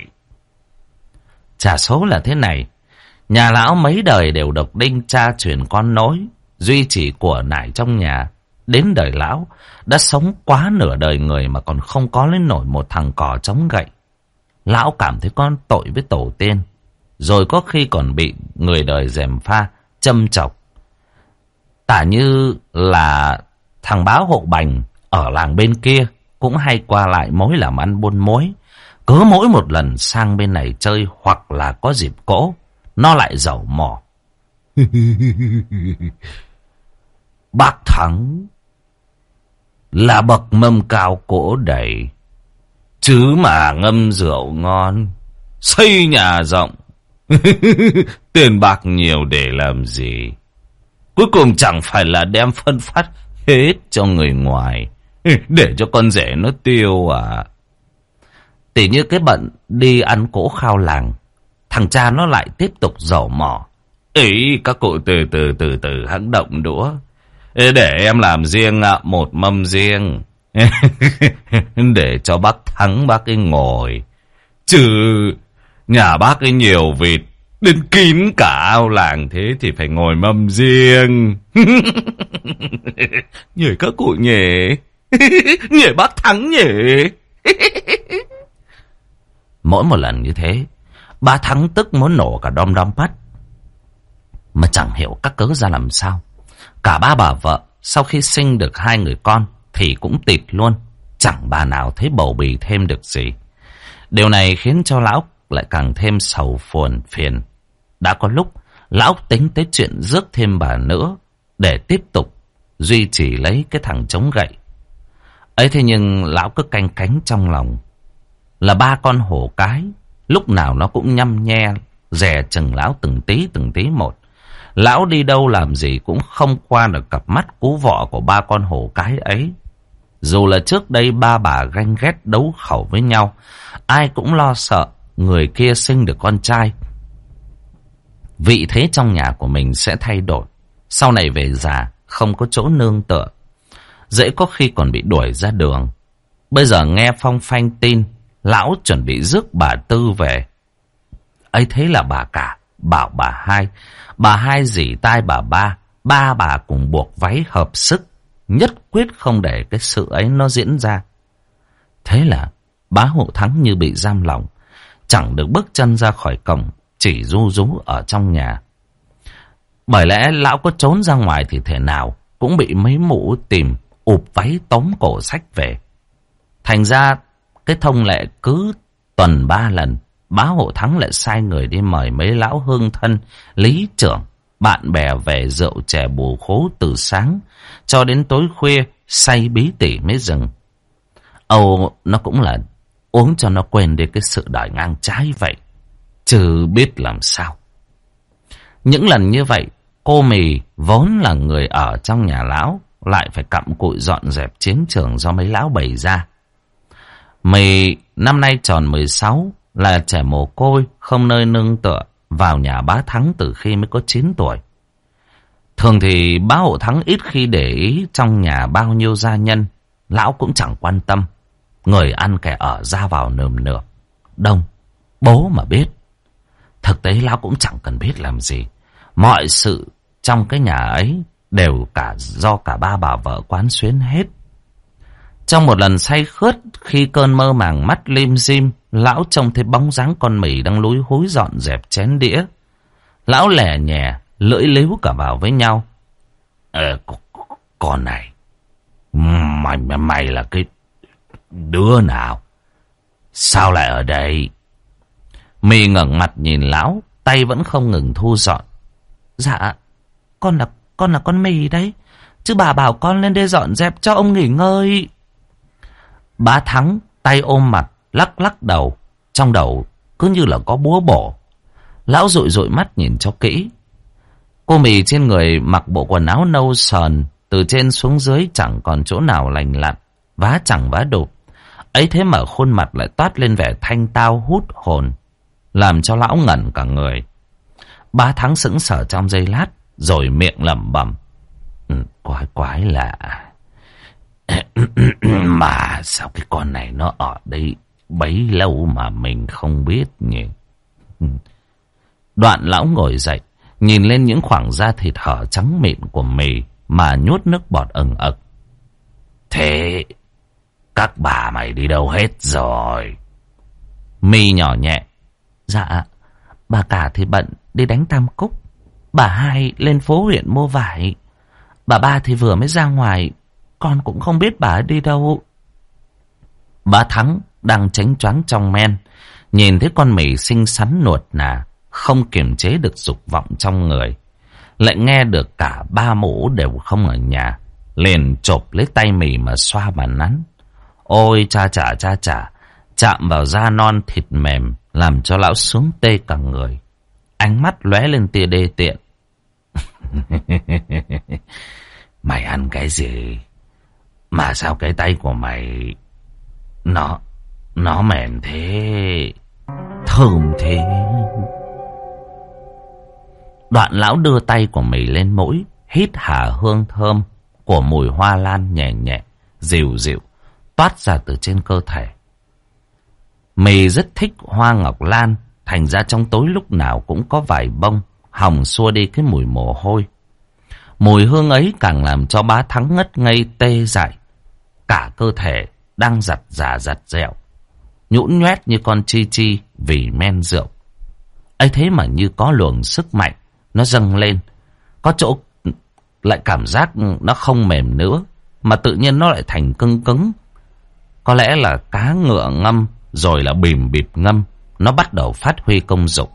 Trả số là thế này. Nhà lão mấy đời đều độc đinh cha truyền con nối, duy trì của nải trong nhà. Đến đời lão đã sống quá nửa đời người mà còn không có lên nổi một thằng cò chống gậy. Lão cảm thấy con tội với tổ tiên, rồi có khi còn bị người đời gièm pha châm chọc. Tả như là thằng báo hộ bành ở làng bên kia cũng hay qua lại mối làm ăn buôn mối. Cứ mỗi một lần sang bên này chơi hoặc là có dịp cỗ, nó lại dẩu mỏ. Bác Thắng là bậc mâm cao cỗ đầy, chứ mà ngâm rượu ngon, xây nhà rộng, tiền bạc nhiều để làm gì? Cuối cùng chẳng phải là đem phân phát hết cho người ngoài, để cho con rể nó tiêu à? Tỉ như cái bận đi ăn cỗ khao làng, thằng cha nó lại tiếp tục dẩu mỏ. Ý, các cụ từ từ hẵng động đũa, để em làm riêng một mâm riêng. Để cho bác Thắng bác ấy ngồi. Chứ nhà bác ấy nhiều vịt, đến kín cả ao làng, thế thì phải ngồi mâm riêng. Nhỉ các cụ nhỉ. Nhỉ bác Thắng nhỉ. Mỗi một lần như thế, ba Thắng tức muốn nổ cả đom đóm mắt. Mà chẳng hiểu các cớ ra làm sao, cả ba bà vợ sau khi sinh được 2 người con thì cũng tịt luôn, chẳng bà nào thấy bầu bì thêm được gì. Điều này khiến cho lão lại càng thêm sầu phiền. Đã có lúc lão tính tới chuyện rước thêm bà nữa để tiếp tục duy trì lấy cái thằng chống gậy ấy. Thế nhưng lão cứ canh cánh trong lòng là 3 con hổ cái lúc nào nó cũng nhăm nhe dè chừng lão từng tí một. Lão đi đâu làm gì cũng không qua được cặp mắt cú vọ của 3 con hổ cái ấy. Dù là trước đây ba bà ganh ghét đấu khẩu với nhau, ai cũng lo sợ người kia sinh được con trai, vị thế trong nhà của mình sẽ thay đổi, sau này về già không có chỗ nương tựa, dễ có khi còn bị đuổi ra đường. Bây giờ nghe phong phanh tin lão chuẩn bị rước bà Tư về, ấy thế là bà cả bảo bà hai rỉ tai bà ba, ba bà cùng buộc váy hợp sức, nhất quyết không để cái sự ấy nó diễn ra. Thế là bá Hộ Thắng như bị giam lòng, chẳng được bước chân ra khỏi cổng, chỉ ru rú ở trong nhà. Bởi lẽ lão có trốn ra ngoài thì thể nào cũng bị mấy mụ tìm ụp váy tống cổ sách về. Thành ra cái thông lệ cứ tuần 3 lần, bá Hộ Thắng lại sai người đi mời mấy lão hương thân, lý trưởng, bạn bè về rượu chè bù khố từ sáng cho đến tối khuya, say bí tỉ mới dừng. Âu nó cũng là uống cho nó quên đi cái sự đòi ngang trái vậy, chứ biết làm sao. Những lần như vậy, cô Mì vốn là người ở trong nhà lão lại phải cặm cụi dọn dẹp chiến trường do mấy lão bày ra. Mì năm nay tròn 16, là trẻ mồ côi không nơi nương tựa, vào nhà bá Thắng từ khi mới có 9 tuổi. Thường thì bá Hộ Thắng ít khi để ý trong nhà bao nhiêu gia nhân, lão cũng chẳng quan tâm. Người ăn kẻ ở ra vào nườm nượp, đông bố mà biết. Thực tế lão cũng chẳng cần biết làm gì, mọi sự trong cái nhà ấy đều do cả ba bà vợ quán xuyến hết. Trong một lần say khướt, khi cơn mơ màng mắt lim dim, lão trông thấy bóng dáng con Mì đang lúi húi dọn dẹp chén đĩa. Lão lẻ nhẹ lưỡi líu cả vào với nhau. Con này, mày là cái đứa nào? Sao lại ở đây? Mì ngẩng mặt nhìn lão, tay vẫn không ngừng thu dọn. Dạ, con là con Mì đấy, chứ bà bảo con lên đây dọn dẹp cho ông nghỉ ngơi. Bá Thắng tay ôm mặt lắc đầu, trong đầu cứ như là có búa bổ. Lão dụi mắt nhìn cho kỹ. Cô Mì trên người mặc bộ quần áo nâu sờn, từ trên xuống dưới chẳng còn chỗ nào lành lặn, vá chẳng vá đục. Ấy thế mà khuôn mặt lại toát lên vẻ thanh tao hút hồn. làm cho lão ngẩn cả người. Bá Thắng sững sờ trong giây lát, rồi miệng lẩm bẩm. Quái lạ. Mà sao cái con này nó ở đây bấy lâu mà mình không biết nhỉ? Đoạn lão ngồi dậy, nhìn lên những khoảng da thịt hở trắng mịn của mì mà nhốt nước bọt ừng ực. Thế các bà mày đi đâu hết rồi? Mì nhỏ nhẹ. Dạ, bà cả thì bận đi đánh tam cúc, bà hai lên phố huyện mua vải, bà ba thì vừa mới ra ngoài, con cũng không biết bà ấy đi đâu. Bá Thắng đang chánh choáng trong men, nhìn thấy con mì xinh xắn nuột nà, không kiềm chế được dục vọng trong người. Lại nghe được cả ba mũ đều không ở nhà, liền chộp lấy tay mì mà xoa mà nắn. Ôi cha chả, chạm vào da non thịt mềm, làm cho lão sướng tê cả người. Ánh mắt lóe lên tia đê tiện. Mày ăn cái gì mà sao cái tay của mày nó mềm thế, thơm thế? Đoạn lão đưa tay của mì lên mũi, hít hà hương thơm của mùi hoa lan nhẹ nhẹ, dịu dịu toát ra từ trên cơ thể. Mì rất thích hoa ngọc lan, thành ra trong tối lúc nào cũng có vài bông hòng xua đi cái mùi mồ hôi. Mùi hương ấy càng làm cho Bá Thắng ngất ngây tê dại, cả cơ thể đang giặt già giặt dẹo, nhũn nhoét như con chi chi vì men rượu. ấy thế mà như có luồng sức mạnh nó dâng lên, có chỗ lại cảm giác nó không mềm nữa, mà tự nhiên nó lại thành cứng cứng. Có lẽ là cá ngựa ngâm rồi là bìm bịp ngâm, nó bắt đầu phát huy công dụng.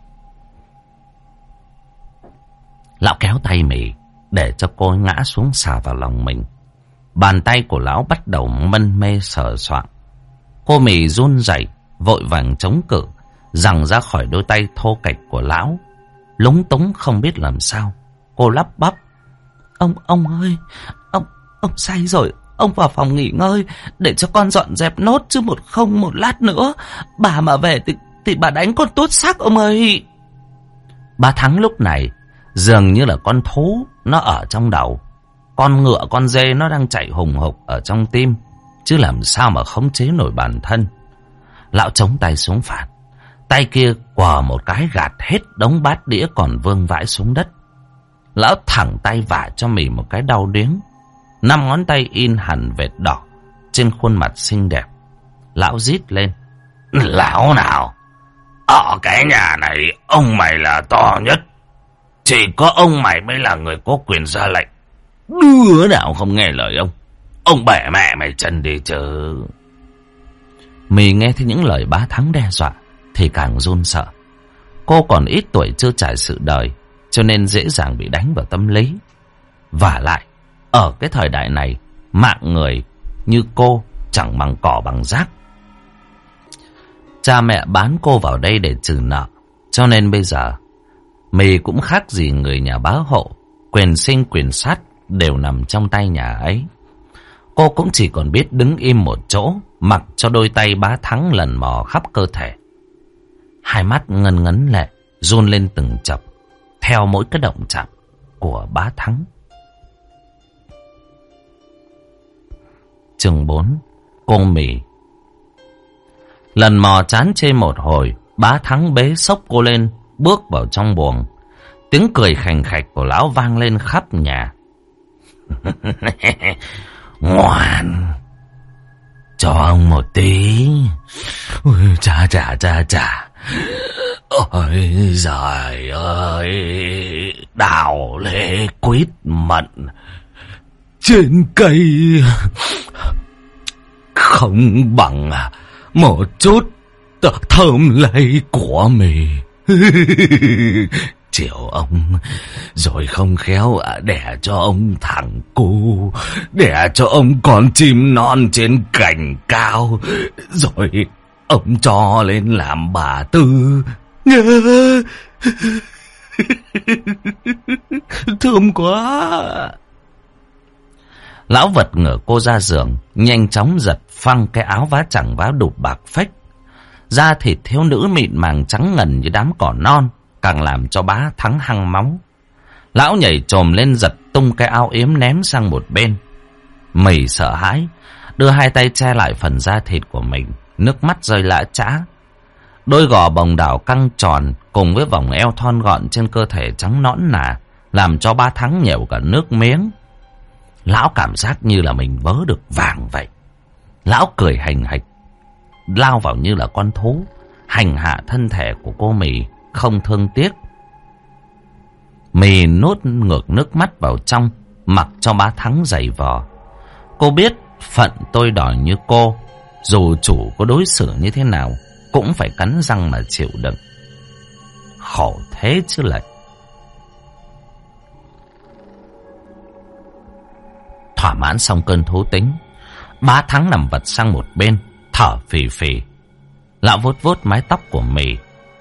Lão kéo tay mì để cho cô ngã xuống xà vào lòng mình. Bàn tay của lão bắt đầu mân mê sờ soạng. Cô mì run rẩy, vội vàng chống cự, giằng ra khỏi đôi tay thô kệch của lão. Lúng túng không biết làm sao, cô lắp bắp: Ông ơi, ông say rồi, ông vào phòng nghỉ ngơi để cho con dọn dẹp nốt, chứ một lát nữa bà mà về thì bà đánh con tuốt xác ông ơi. Bà Thắng lúc này dường như là con thú nó ở trong đầu, con ngựa con dê nó đang chạy hùng hục ở trong tim, chứ làm sao mà khống chế nổi bản thân. Lão chống tay xuống phản, tay kia quờ một cái gạt hết đống bát đĩa còn vương vãi xuống đất. Lão thẳng tay vả cho mì một cái đau điếng, 5 ngón tay in hẳn vệt đỏ trên khuôn mặt xinh đẹp. Lão rít lên: Lão nào, ở cái nhà này ông mày là to nhất, chỉ có ông mày mới là người có quyền ra lệnh. Đứa nào không nghe lời ông bẻ mẹ mày chân đi chứ. Mì nghe thấy những lời Bá Thắng đe dọa thì càng run sợ. Cô còn ít tuổi chưa trải sự đời, cho nên dễ dàng bị đánh vào tâm lý. Vả lại ở cái thời đại này, mạng người như cô chẳng bằng cỏ bằng rác. Cha mẹ bán cô vào đây để trừ nợ, cho nên bây giờ Mì cũng khác gì người nhà bá hộ, quyền sinh quyền sát đều nằm trong tay nhà ấy. Cô cũng chỉ còn biết đứng im một chỗ, mặc cho đôi tay Bá Thắng lần mò khắp cơ thể. Hai mắt ngân ngấn lệ run lên từng chập theo mỗi cái động chạm của Bá Thắng. Chương 4. Cô Mì. Lần mò chán chê một hồi, Bá Thắng bế xốc cô lên, bước vào trong buồng. Tiếng cười khành khạch của lão vang lên khắp nhà. Ngoan, cho ông một tí. Ôi, chà. Ôi giời ơi, đào lê quýt mận trên cây không bằng một chút thơm lây của mì. Chiều ông rồi không khéo đẻ cho ông thằng cu, đẻ cho ông con chim non trên cành cao, rồi ông cho lên làm bà Tư. Thơm quá. Lão vật ngửa cô ra giường, nhanh chóng giật phăng cái áo vá chẳng vá đụp bạc phách, Da thịt thiếu nữ mịn màng trắng ngần như đám cỏ non, càng làm cho bá Thắng hăng máu. Lão nhảy chồm lên giật tung cái áo yếm ném sang một bên. Mì sợ hãi, đưa hai tay che lại phần da thịt của mình, nước mắt rơi lã chã. Đôi gò bồng đảo căng tròn cùng với vòng eo thon gọn trên cơ thể trắng nõn nà, làm cho bá Thắng nhèo cả nước miếng. Lão cảm giác như là mình vớ được vàng vậy. Lão cười hành hạch, lao vào như là con thú, hành hạ thân thể của cô Mì không thương tiếc. Mì nuốt ngược nước mắt vào trong, mặc cho bá Thắng giày vò. Cô biết phận tôi đòi như cô, dù chủ có đối xử như thế nào cũng phải cắn răng mà chịu đựng. Khổ thế chứ lại. Thỏa mãn xong cơn thú tính, bá Thắng nằm vật sang một bên, thở phì phì. Lão vuốt vuốt mái tóc của Mì.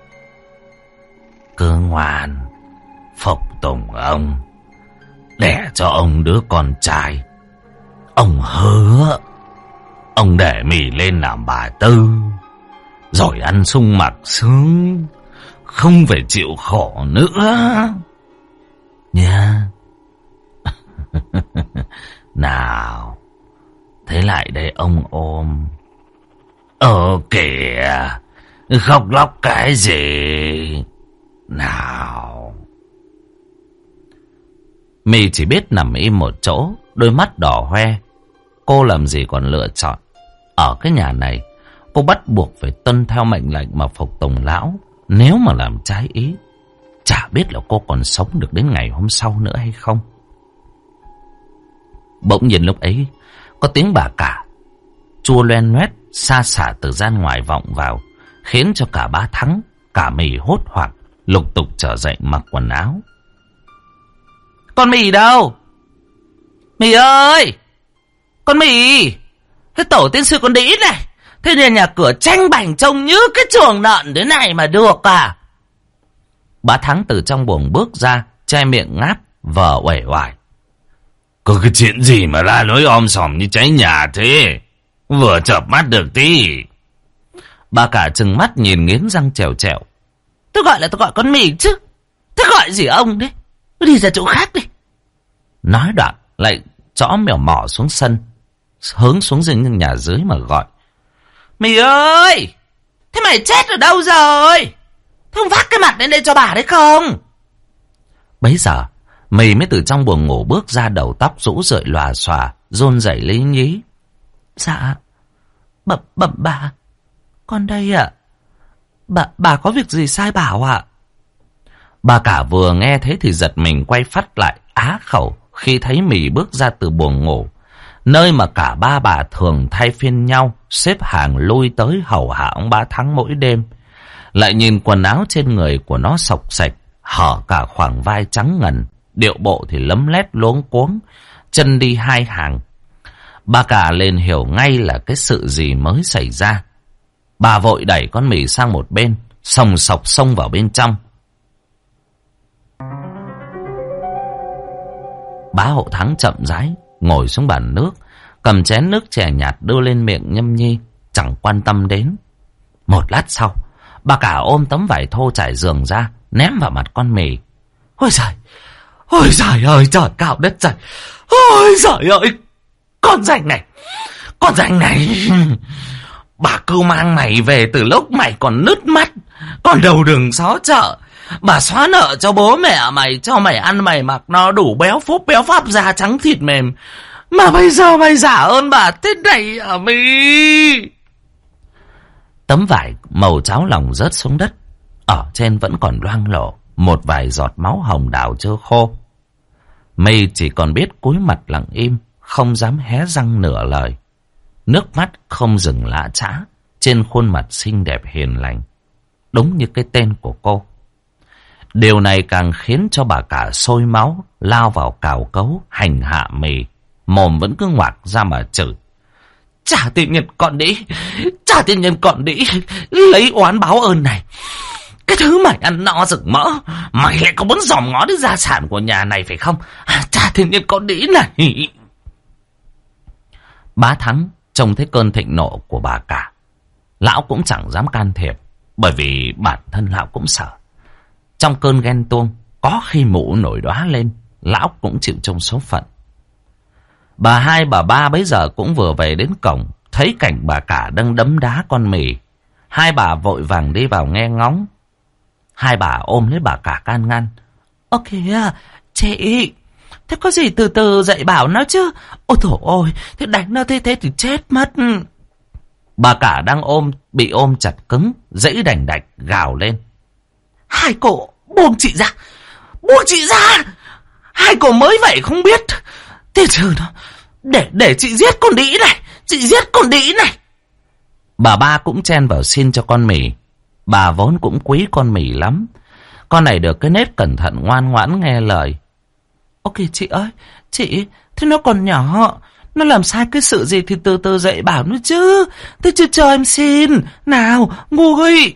Cứ ngoan phục tùng ông, đẻ cho ông đứa con trai. Ông hứa ông để Mì lên làm bà Tư, rồi ăn sung mặc sướng, không phải chịu khổ nữa nha. Nào, thế lại đây ông ôm. Kìa, khóc lóc cái gì? Nào. Mì chỉ biết nằm im một chỗ, đôi mắt đỏ hoe. Cô làm gì còn lựa chọn. Ở cái nhà này, cô bắt buộc phải tuân theo mệnh lệnh mà phục tùng lão. Nếu mà làm trái ý, chả biết là cô còn sống được đến ngày hôm sau nữa hay không. Bỗng nhiên lúc ấy, có tiếng bà cả chua loen loét xa xả từ gian ngoài vọng vào, khiến cho cả bá Thắng, cả Mì hốt hoảng, lục tục trở dậy mặc quần áo. Con Mì đâu? Mì ơi! Con Mì! Thế tổ tiên sư con đĩ này! Thế nên nhà cửa tranh bảnh trông như cái chuồng lợn thế này mà được à? Bá Thắng từ trong buồng bước ra, che miệng ngáp, vờ uể oải. Có cái chuyện gì mà ra lối om sòm như cháy nhà thế? Vừa chợp mắt được tí. Bà cả trừng mắt nhìn nghiến răng trèo trèo. Tôi gọi con Mì chứ. Thế gọi gì ông đấy? Cứ đi ra chỗ khác đi. Nói đoạn lại chõ mèo mỏ xuống sân, hướng xuống dưới nhà dưới mà gọi. Mì ơi! Thế mày chết ở đâu rồi? Thế không vác cái mặt lên đây cho bà đấy không? Bấy giờ Mì mới từ trong buồng ngủ bước ra, đầu tóc rũ rượi lòa xòa, run rẩy lý nhí. Dạ, bẩm bà, con đây ạ. Bà có việc gì sai bảo ạ? Bà cả vừa nghe thế thì giật mình quay phắt lại á khẩu khi thấy Mì bước ra từ buồng ngủ, nơi mà cả ba bà thường thay phiên nhau xếp hàng lui tới hầu hạ ông bá Thắng mỗi đêm. Lại nhìn quần áo trên người của nó xộc xệch, hở cả khoảng vai trắng ngần, điệu bộ thì lấm lét luống cuống, chân đi hai hàng. Bà cả lên hiểu ngay là cái sự gì mới xảy ra. Bà vội đẩy con Mì sang một bên, sòng sọc xông vào bên trong. Bá Hộ Thắng chậm rãi ngồi xuống bàn nước, cầm chén nước chè nhạt đưa lên miệng nhâm nhi, chẳng quan tâm đến. Một lát sau, bà cả ôm tấm vải thô trải giường ra, ném vào mặt con Mì. Ôi giời ơi, trời cao đất trời. Ôi giời ơi, con rảnh này, bà cứ mang mày về từ lúc mày còn nứt mắt, còn đầu đường xó chợ. Bà xóa nợ cho bố mẹ mày, cho mày ăn mày mặc no đủ béo phúc béo pháp, da trắng thịt mềm. Mà bây giờ mày giả ơn bà thế này hả mày? Tấm vải màu cháo lòng rớt xuống đất, ở trên vẫn còn loang lổ một vài giọt máu hồng đào chưa khô. Mày chỉ còn biết cúi mặt lặng im, không dám hé răng nửa lời. Nước mắt không dừng lã chã trên khuôn mặt xinh đẹp hiền lành, đúng như cái tên của cô. Điều này càng khiến cho bà cả sôi máu, lao vào cào cấu hành hạ Mì, mồm vẫn cứ ngoạc ra mà chửi. Trả tiền nhân còn đĩ, lấy oán báo ơn này. Cái thứ mày ăn no rừng mỡ, mày lại có muốn dòm ngó đến gia sản của nhà này phải không? Trả tiền nhân con đĩ này. Bá Thắng trông thấy cơn thịnh nộ của bà cả, lão cũng chẳng dám can thiệp, bởi vì bản thân lão cũng sợ. Trong cơn ghen tuông, có khi mụ nổi đóa lên, lão cũng chịu chung số phận. Bà hai bà ba bấy giờ cũng vừa về đến cổng, thấy cảnh bà cả đang đấm đá con mì. Hai bà vội vàng đi vào nghe ngóng. Hai bà ôm lấy bà cả can ngăn. Ơ kìa, chị, thế có gì từ từ dạy bảo nó chứ. Ôi trời ơi, thế đánh nó thế thì chết mất. Bà cả đang bị ôm chặt cứng, dãy đành đạch gào lên. Hai cô buông chị ra, buông chị ra. Hai cô mới vậy không biết. Thế chứ nó, để chị giết con đĩ này, chị giết con đĩ này. Bà ba cũng chen vào xin cho con mì. Bà vốn cũng quý con mì lắm. Con này được cái nết cẩn thận ngoan ngoãn nghe lời. Ok chị ơi, chị, thế nó còn nhỏ, nó làm sai cái sự gì thì từ từ dạy bảo nó chứ. Thế chứ cho em xin, nào, nguôi.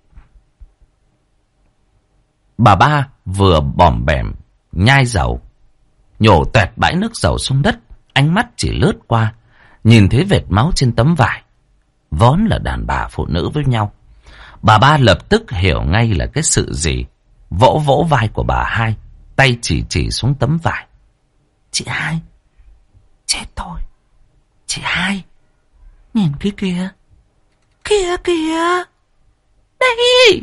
Bà ba vừa bòm bẻm, nhai dầu, nhổ toẹt bãi nước dầu xuống đất. Ánh mắt chỉ lướt qua, nhìn thấy vệt máu trên tấm vải. Vốn là đàn bà phụ nữ với nhau. Bà ba lập tức hiểu ngay là cái sự gì. Vỗ vỗ vai của bà hai, tay chỉ xuống tấm vải. Chị hai, chết thôi. Chị hai, nhìn cái kia, kìa kìa, đây.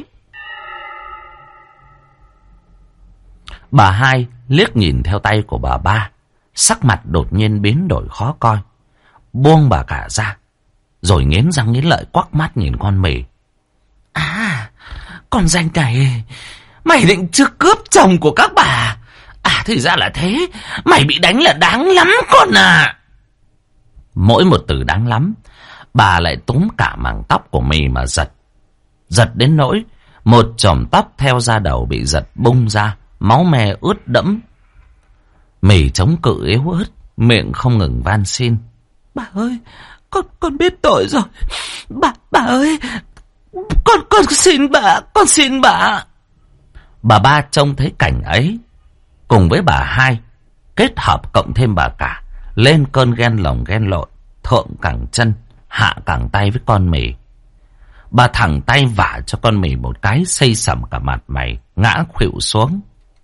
Bà hai liếc nhìn theo tay của bà ba, sắc mặt đột nhiên biến đổi khó coi, buông bà cả ra, rồi nghiến răng nghiến lợi quắc mắt nhìn con mì. À, con danh này, mày định trước cướp chồng của các bà. À, thì ra là thế, mày bị đánh là đáng lắm con à. Mỗi một từ đáng lắm, bà lại túm cả mảng tóc của mì mà giật. Giật đến nỗi một chòm tóc theo da đầu bị giật bung ra, máu me ướt đẫm. Mì chống cự yếu ớt, miệng không ngừng van xin. Bà ơi, con biết tội rồi. Bà ơi, con xin bà. Bà ba trông thấy cảnh ấy, cùng với bà hai, kết hợp cộng thêm bà cả, lên cơn ghen lồng ghen lộn, thượng cẳng chân, hạ cẳng tay với con mì. Bà thẳng tay vả cho con mì một cái, xây sẩm cả mặt mày, ngã khuỵu xuống.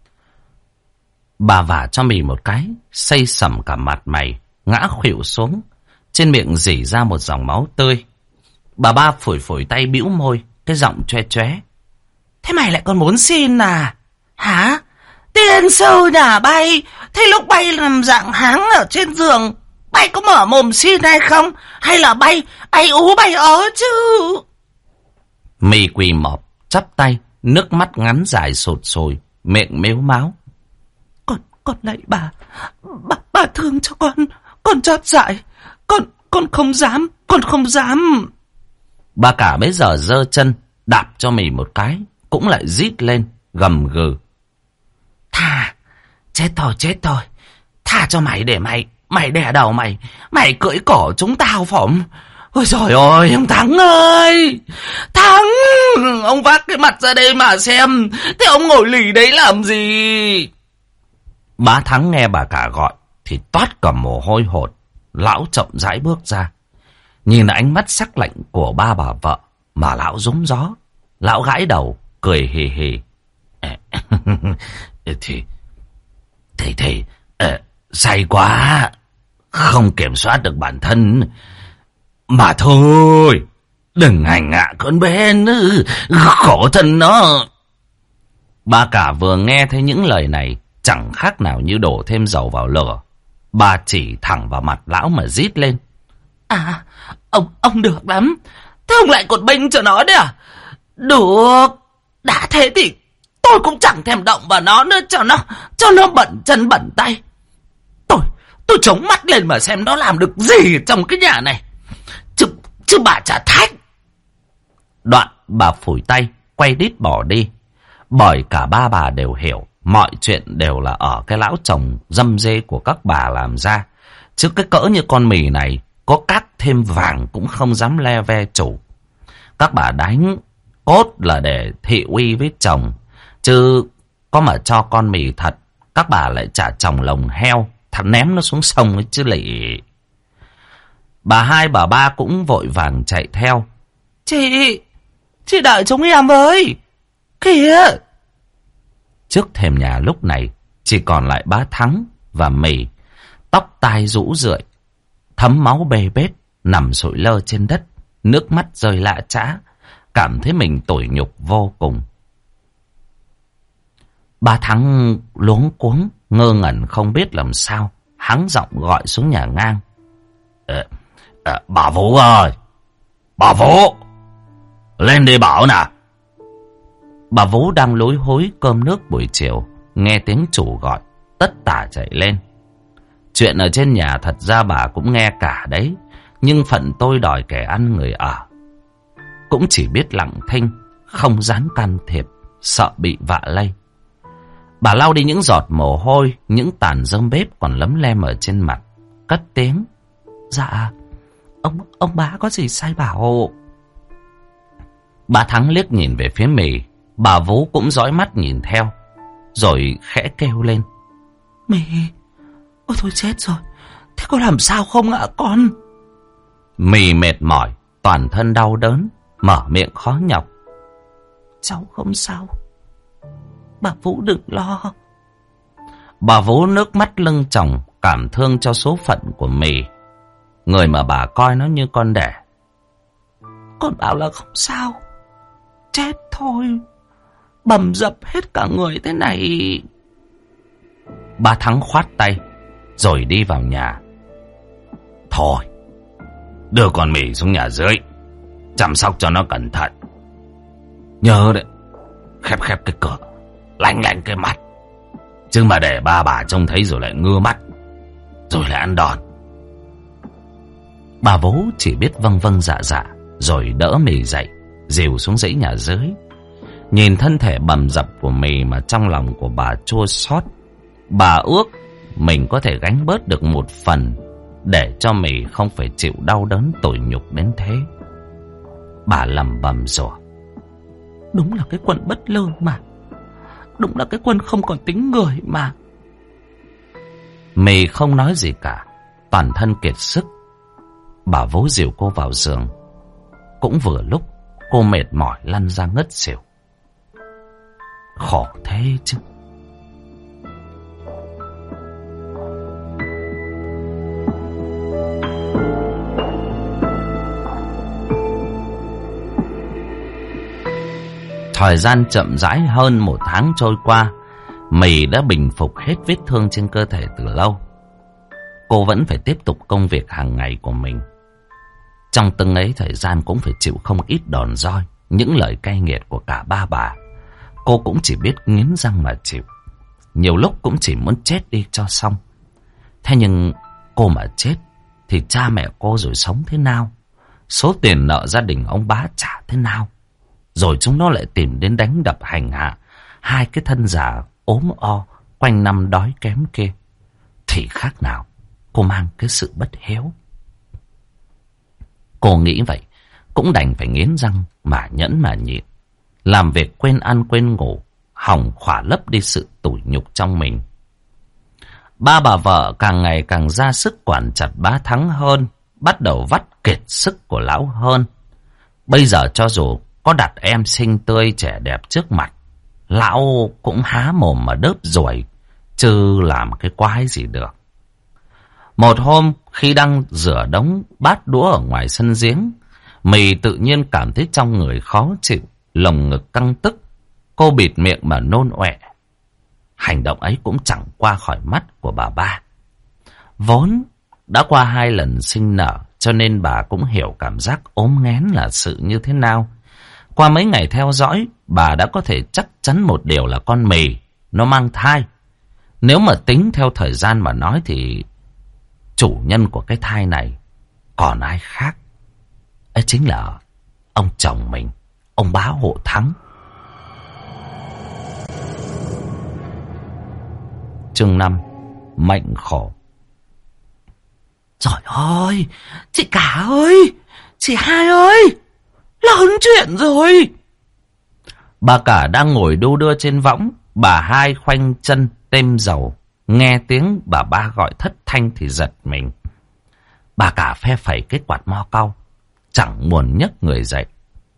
Bà vả cho mì một cái, xây sẩm cả mặt mày, ngã khuỵu xuống. Trên miệng rỉ ra một dòng máu tươi. Bà ba phủi tay bĩu môi, cái giọng choe choé. Thế mày lại còn muốn xin à? Hả? Tiên sư nhà bay, thế lúc bay làm dạng háng ở trên giường, bay có mở mồm xin hay không? Hay là bay áy ú bay ớ chứ? Mì quỳ mọp, chắp tay, nước mắt ngắn dài sột sồi, miệng mếu máo. Con lạy bà thương cho con chót dại, con không dám. Bà cả bấy giờ giơ chân đạp cho mì một cái, cũng lại rít lên gầm gừ. Thà, chết thôi, tha cho mày để mày đè đầu mày cưỡi cổ chúng tao phỏng. Ôi trời ơi, ông Thắng ơi, Thắng, ông vác cái mặt ra đây mà xem, thế ông ngồi lì đấy làm gì? Bá Thắng nghe bà cả gọi thì toát cả mồ hôi hột. Lão chậm rãi bước ra, nhìn ánh mắt sắc lạnh của ba bà vợ mà lão rúng gió. Lão gãi đầu cười hì hì. Thì say quá, không kiểm soát được bản thân mà thôi. Đừng hành hạ con bé nữa, khổ thân nó. Bà cả vừa nghe thấy những lời này, chẳng khác nào như đổ thêm dầu vào lửa. Bà chỉ thẳng vào mặt lão mà rít lên. À, ông được lắm. Thế ông lại cột bênh cho nó đấy à? Được, đã thế thì tôi cũng chẳng thèm động vào nó nữa, cho nó bẩn chân bẩn tay. Tôi chống mắt lên mà xem nó làm được gì trong cái nhà này. Chứ bà chả thách. Đoạn bà phủi tay, quay đít bỏ đi. Bởi cả ba bà đều hiểu mọi chuyện đều là ở cái lão chồng dâm dê của các bà làm ra. Chứ cái cỡ như con mì này, có cắt thêm vàng cũng không dám le ve chủ. Các bà đánh cốt là để thị uy với chồng. Chứ có mà cho con mì thật, các bà lại trả chồng lồng heo, thật ném nó xuống sông ấy chứ lị. Bà hai bà ba cũng vội vàng chạy theo. Chị đợi chúng em với. Kìa. Trước thềm nhà lúc này chỉ còn lại bá Thắng và Mì, tóc tai rũ rượi, thấm máu bê bết, nằm sụi lơ trên đất, nước mắt rơi lã chã, cảm thấy mình tủi nhục vô cùng. Bá Thắng luống cuống, ngơ ngẩn không biết làm sao, hắng giọng gọi xuống nhà ngang. Bà Vũ ơi! Bà Vũ! Lên đi bảo nè! Bà Vũ đang lúi húi cơm nước buổi chiều, nghe tiếng chủ gọi, tất tả chạy lên. Chuyện ở trên nhà thật ra bà cũng nghe cả đấy, nhưng phận tôi đòi kẻ ăn người ở. Cũng chỉ biết lặng thinh, không dám can thiệp, sợ bị vạ lây. Bà lau đi những giọt mồ hôi, những tàn rơm bếp còn lấm lem ở trên mặt, cất tiếng. Dạ, ông bá có gì sai bảo? Bà Thắng liếc nhìn về phía Mì, bà Vũ cũng dõi mắt nhìn theo, rồi khẽ kêu lên. Mì, ôi thôi chết rồi, thế có làm sao không ạ con? Mì mệt mỏi, toàn thân đau đớn, mở miệng khó nhọc. Cháu không sao, bà Vũ đừng lo. Bà Vũ nước mắt lưng tròng, cảm thương cho số phận của Mì, người mà bà coi nó như con đẻ. Con bảo là không sao, chết thôi, bầm dập hết cả người thế này. Bà Thắng khoát tay, rồi đi vào nhà. Thôi, đưa con Mì xuống nhà dưới, chăm sóc cho nó cẩn thận. Nhớ đấy, khép cái cửa, lanh cái mặt, chứ mà để ba bà trông thấy rồi lại ngưa mắt, rồi lại ăn đòn. Bà Vũ chỉ biết vâng vâng dạ dạ, rồi đỡ Mì dậy, dìu xuống dãy nhà dưới. Nhìn thân thể bầm dập của Mì mà trong lòng của bà chua xót. Bà ước mình có thể gánh bớt được một phần, để cho Mì không phải chịu đau đớn tủi nhục đến thế. Bà lẩm bẩm rủa. Đúng là cái quân bất lương mà, đúng là cái quân không còn tính người mà. Mì không nói gì cả, toàn thân kiệt sức. Bà Vũ dìu cô vào giường. Cũng vừa lúc cô mệt mỏi lăn ra ngất xỉu. Khổ thế chứ. Thời gian chậm rãi hơn 1 tháng trôi qua, Mì đã bình phục hết vết thương trên cơ thể từ lâu. Cô vẫn phải tiếp tục công việc hàng ngày của mình. Trong từng ấy thời gian cũng phải chịu không ít đòn roi, những lời cay nghiệt của cả ba bà. Cô cũng chỉ biết nghiến răng mà chịu. Nhiều lúc cũng chỉ muốn chết đi cho xong. Thế nhưng cô mà chết thì cha mẹ cô rồi sống thế nào? Số tiền nợ gia đình ông bá trả thế nào? Rồi chúng nó lại tìm đến đánh đập hành hạ hai cái thân già ốm o quanh năm đói kém kia. Thì khác nào cô mang cái sự bất hiếu. Cô nghĩ vậy, cũng đành phải nghiến răng mà nhẫn mà nhịn. Làm việc quên ăn quên ngủ, hòng khỏa lấp đi sự tủi nhục trong mình. Ba bà vợ càng ngày càng ra sức quản chặt Bá Thắng hơn, bắt đầu vắt kiệt sức của lão hơn. Bây giờ cho dù có đặt em xinh tươi trẻ đẹp trước mặt, lão cũng há mồm mà đớp ruồi, chứ làm cái quái gì được. Một hôm khi đang rửa đống bát đũa ở ngoài sân giếng, Mì tự nhiên cảm thấy trong người khó chịu, lồng ngực căng tức. Cô bịt miệng mà nôn ọe. Hành động ấy cũng chẳng qua khỏi mắt của bà ba. Vốn đã qua 2 lần sinh nở, cho nên bà cũng hiểu cảm giác ốm nghén là sự như thế nào. Qua mấy ngày theo dõi, bà đã có thể chắc chắn một điều là con Mì nó mang thai. Nếu mà tính theo thời gian mà nói thì chủ nhân của cái thai này còn ai khác, ấy chính là ông chồng mình, ông Bá Hộ Thắng. Chương 5: Mệnh khổ. Trời ơi, chị Cả ơi, chị Hai ơi, lớn chuyện rồi. Bà Cả đang ngồi đu đưa trên võng, bà Hai khoanh chân têm dầu. Nghe tiếng bà ba gọi thất thanh thì giật mình. Bà Cả phe phẩy cái quạt mo cau, chẳng buồn nhấc người dậy.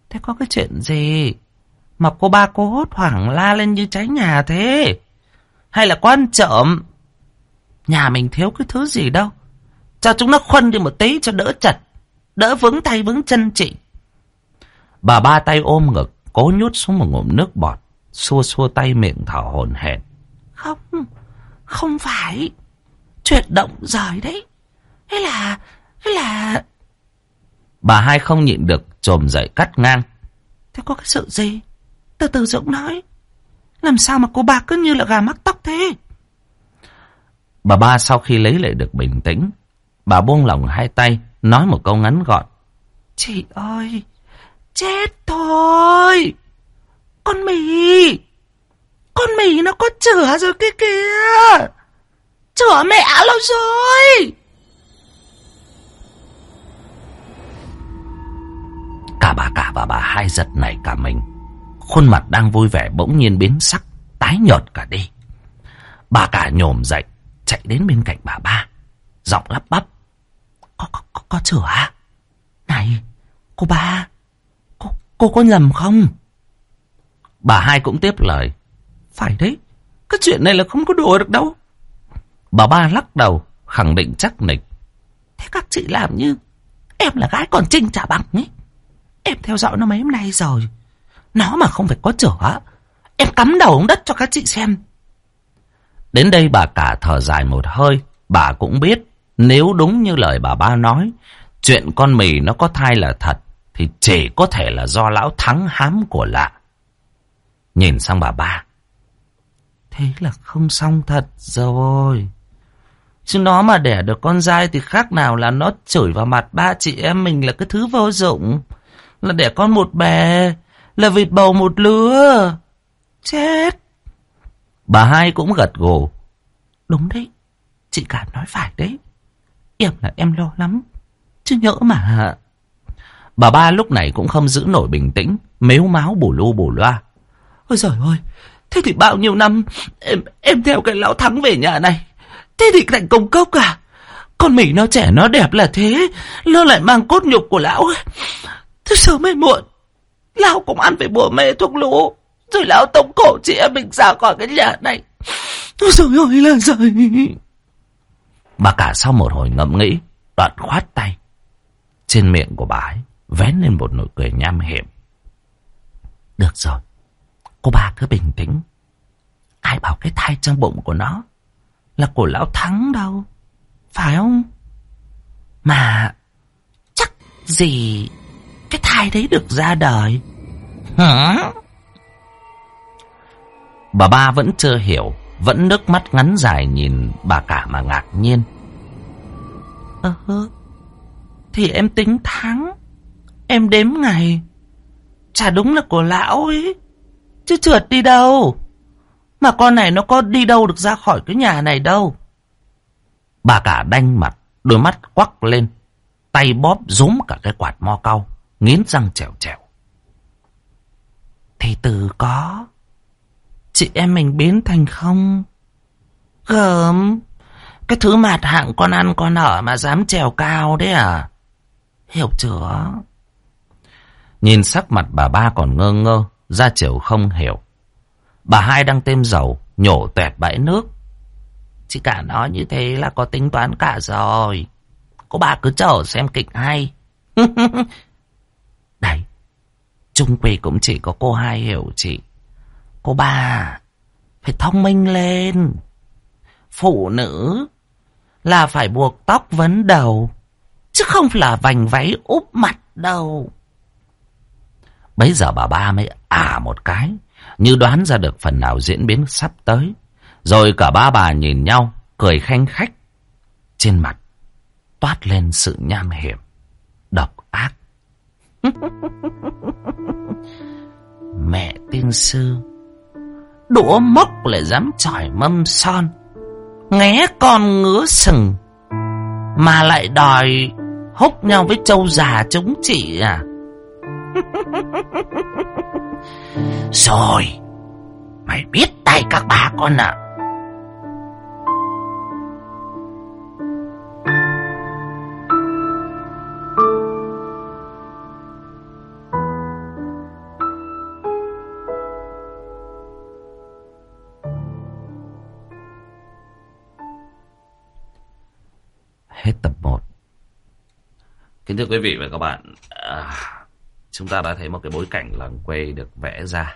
Thế có cái chuyện gì mà cô ba cô hốt hoảng la lên như cháy nhà thế? Hay là có ăn trộm? Nhà mình thiếu cái thứ gì đâu. Cho chúng nó khuân đi một tí cho đỡ chật, đỡ vướng tay vướng chân chị. Bà ba tay ôm ngực, cố nhút xuống một ngụm nước bọt, xua xua tay miệng thở hổn hển. Không phải. Chuyển động rời đấy. Hay là... Bà hai không nhịn được chồm dậy cắt ngang. Thế có cái sự gì? Từ từ Dũng nói. Làm sao mà cô ba cứ như là gà mắc tóc thế? Bà ba sau khi lấy lại được bình tĩnh, bà buông lỏng hai tay, nói một câu ngắn gọn. Chị ơi, chết thôi. Con mì nó có chửa rồi kia kìa. Chửa mẹ lâu rồi. Cả bà và bà hai giật nảy cả mình. Khuôn mặt đang vui vẻ bỗng nhiên biến sắc, tái nhợt cả đi. Bà cả nhổm dậy, chạy đến bên cạnh bà ba, giọng lắp bắp. Có chửa à? Này, cô ba, cô có nhầm không? Bà hai cũng tiếp lời. Phải đấy, cái chuyện này là không có đùa được đâu. Bà ba lắc đầu, khẳng định chắc nịch. Thế các chị làm như em là gái còn trinh chả bằng ấy. Em theo dõi nó mấy hôm nay rồi. Nó mà không phải có chửa, em cắm đầu xuống đất cho các chị xem. Đến đây bà cả thở dài một hơi. Bà cũng biết nếu đúng như lời bà ba nói, chuyện con mì nó có thai là thật, thì chỉ có thể là do lão Thắng hám của lạ. Nhìn sang bà ba. Thế là không xong thật rồi. Chứ nó mà đẻ được con trai thì khác nào là nó chửi vào mặt ba chị em mình là cái thứ vô dụng, là đẻ con một bè, là vịt bầu một lứa. Chết. Bà hai cũng gật gù. Đúng đấy, chị cả nói phải đấy. Em là em lo lắm, chứ nhỡ mà. Bà ba lúc này cũng không giữ nổi bình tĩnh, mếu máo bù lu bù loa. Ôi giời ơi, thế thì bao nhiêu năm em theo cái lão Thắng về nhà này, thế thì thành công cốc à? Con mỉ nó trẻ nó đẹp là thế, nó lại mang cốt nhục của lão. Thế sớm hay muộn, lão cũng ăn phải bùa mê thuốc lũ, rồi lão tống cổ chị em mình ra khỏi cái nhà này. Ôi giời ơi là giời. Bà cả sau một hồi ngẫm nghĩ, đoạn khoát tay. Trên miệng của bà ấy vén lên một nụ cười nham hiểm. Được rồi, cô bà cứ bình tĩnh. Ai bảo cái thai trong bụng của nó là của lão Thắng đâu, phải không? Mà chắc gì cái thai đấy được ra đời. Hả? Bà ba vẫn chưa hiểu, vẫn nước mắt ngắn dài nhìn bà cả mà ngạc nhiên. Thì em tính tháng, em đếm ngày, chả đúng là của lão ấy, chứ trượt đi đâu. Mà con này nó có đi đâu được ra khỏi cái nhà này đâu. Bà cả đanh mặt, đôi mắt quắc lên, tay bóp rúm cả cái quạt mo cau, nghiến răng trèo trèo. Thì từ có, chị em mình biến thành không. Gớm, cái thứ mạt hạng con ăn con ở mà dám trèo cao đấy à? Hiểu chưa? Nhìn sắc mặt bà ba còn ngơ ngơ, ra chiều không hiểu. Bà hai đang thêm dầu, nhổ toẹt bãi nước. Chị cả nói như thế là có tính toán cả rồi. Cô bà cứ chờ xem kịch hay. Đấy, chung quy cũng chỉ có cô hai hiểu chị. Cô bà phải thông minh lên. Phụ nữ là phải buộc tóc vấn đầu, chứ không là vành váy úp mặt đâu. Bấy giờ bà ba mới một cái, như đoán ra được phần nào diễn biến sắp tới. Rồi cả ba bà nhìn nhau, cười khanh khách. Trên mặt toát lên sự nham hiểm, độc ác. Mẹ tiên sư, đũa mốc lại dám chỏi mâm son, nghé con ngứa sừng, mà lại đòi húc nhau với trâu già chúng chị à? Rồi, mày biết tay các bà con ạ. Kính thưa quý vị và các bạn, chúng ta đã thấy một cái bối cảnh làng quê được vẽ ra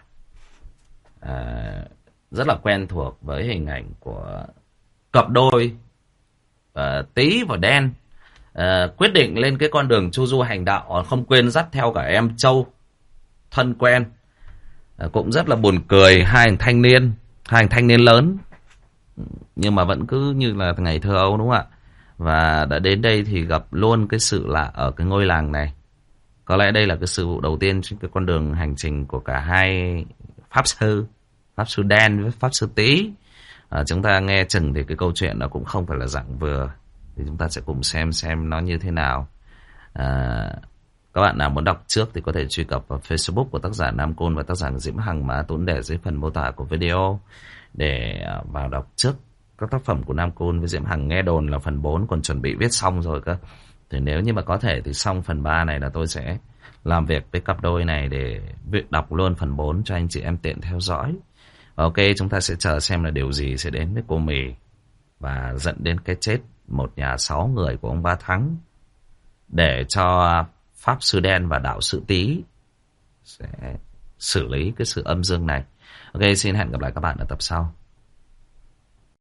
rất là quen thuộc với hình ảnh của cặp đôi Tí và Đen quyết định lên cái con đường chu du hành đạo, không quên dắt theo cả em Châu thân quen. Cũng rất là buồn cười, hai thằng thanh niên lớn nhưng mà vẫn cứ như là ngày thơ ấu, đúng không ạ? Và đã đến đây thì gặp luôn cái sự lạ ở cái ngôi làng này. Có lẽ đây là cái sự vụ đầu tiên trên cái con đường hành trình của cả hai pháp sư Đen với pháp sư Tí. Chúng ta nghe chừng thì cái câu chuyện nó cũng không phải là dạng vừa, thì chúng ta sẽ cùng xem nó như thế nào. Các bạn nào muốn đọc trước thì có thể truy cập vào Facebook của tác giả Nam Côn và tác giả Diễm Hằng mà Tuấn để dưới phần mô tả của video để vào đọc trước các tác phẩm của Nam Côn với Diễm Hằng. Nghe đồn là phần 4 còn chuẩn bị viết xong rồi cơ. Thì nếu như mà có thể thì xong phần 3 này là tôi sẽ làm việc với cặp đôi này để đọc luôn phần 4 cho anh chị em tiện theo dõi. Ok, chúng ta sẽ chờ xem là điều gì sẽ đến với cô Mì và dẫn đến cái chết một nhà 6 người của ông Ba Thắng, để cho pháp sư Đen và đạo sư Tí sẽ xử lý cái sự âm dương này. Ok, xin hẹn gặp lại các bạn ở tập sau.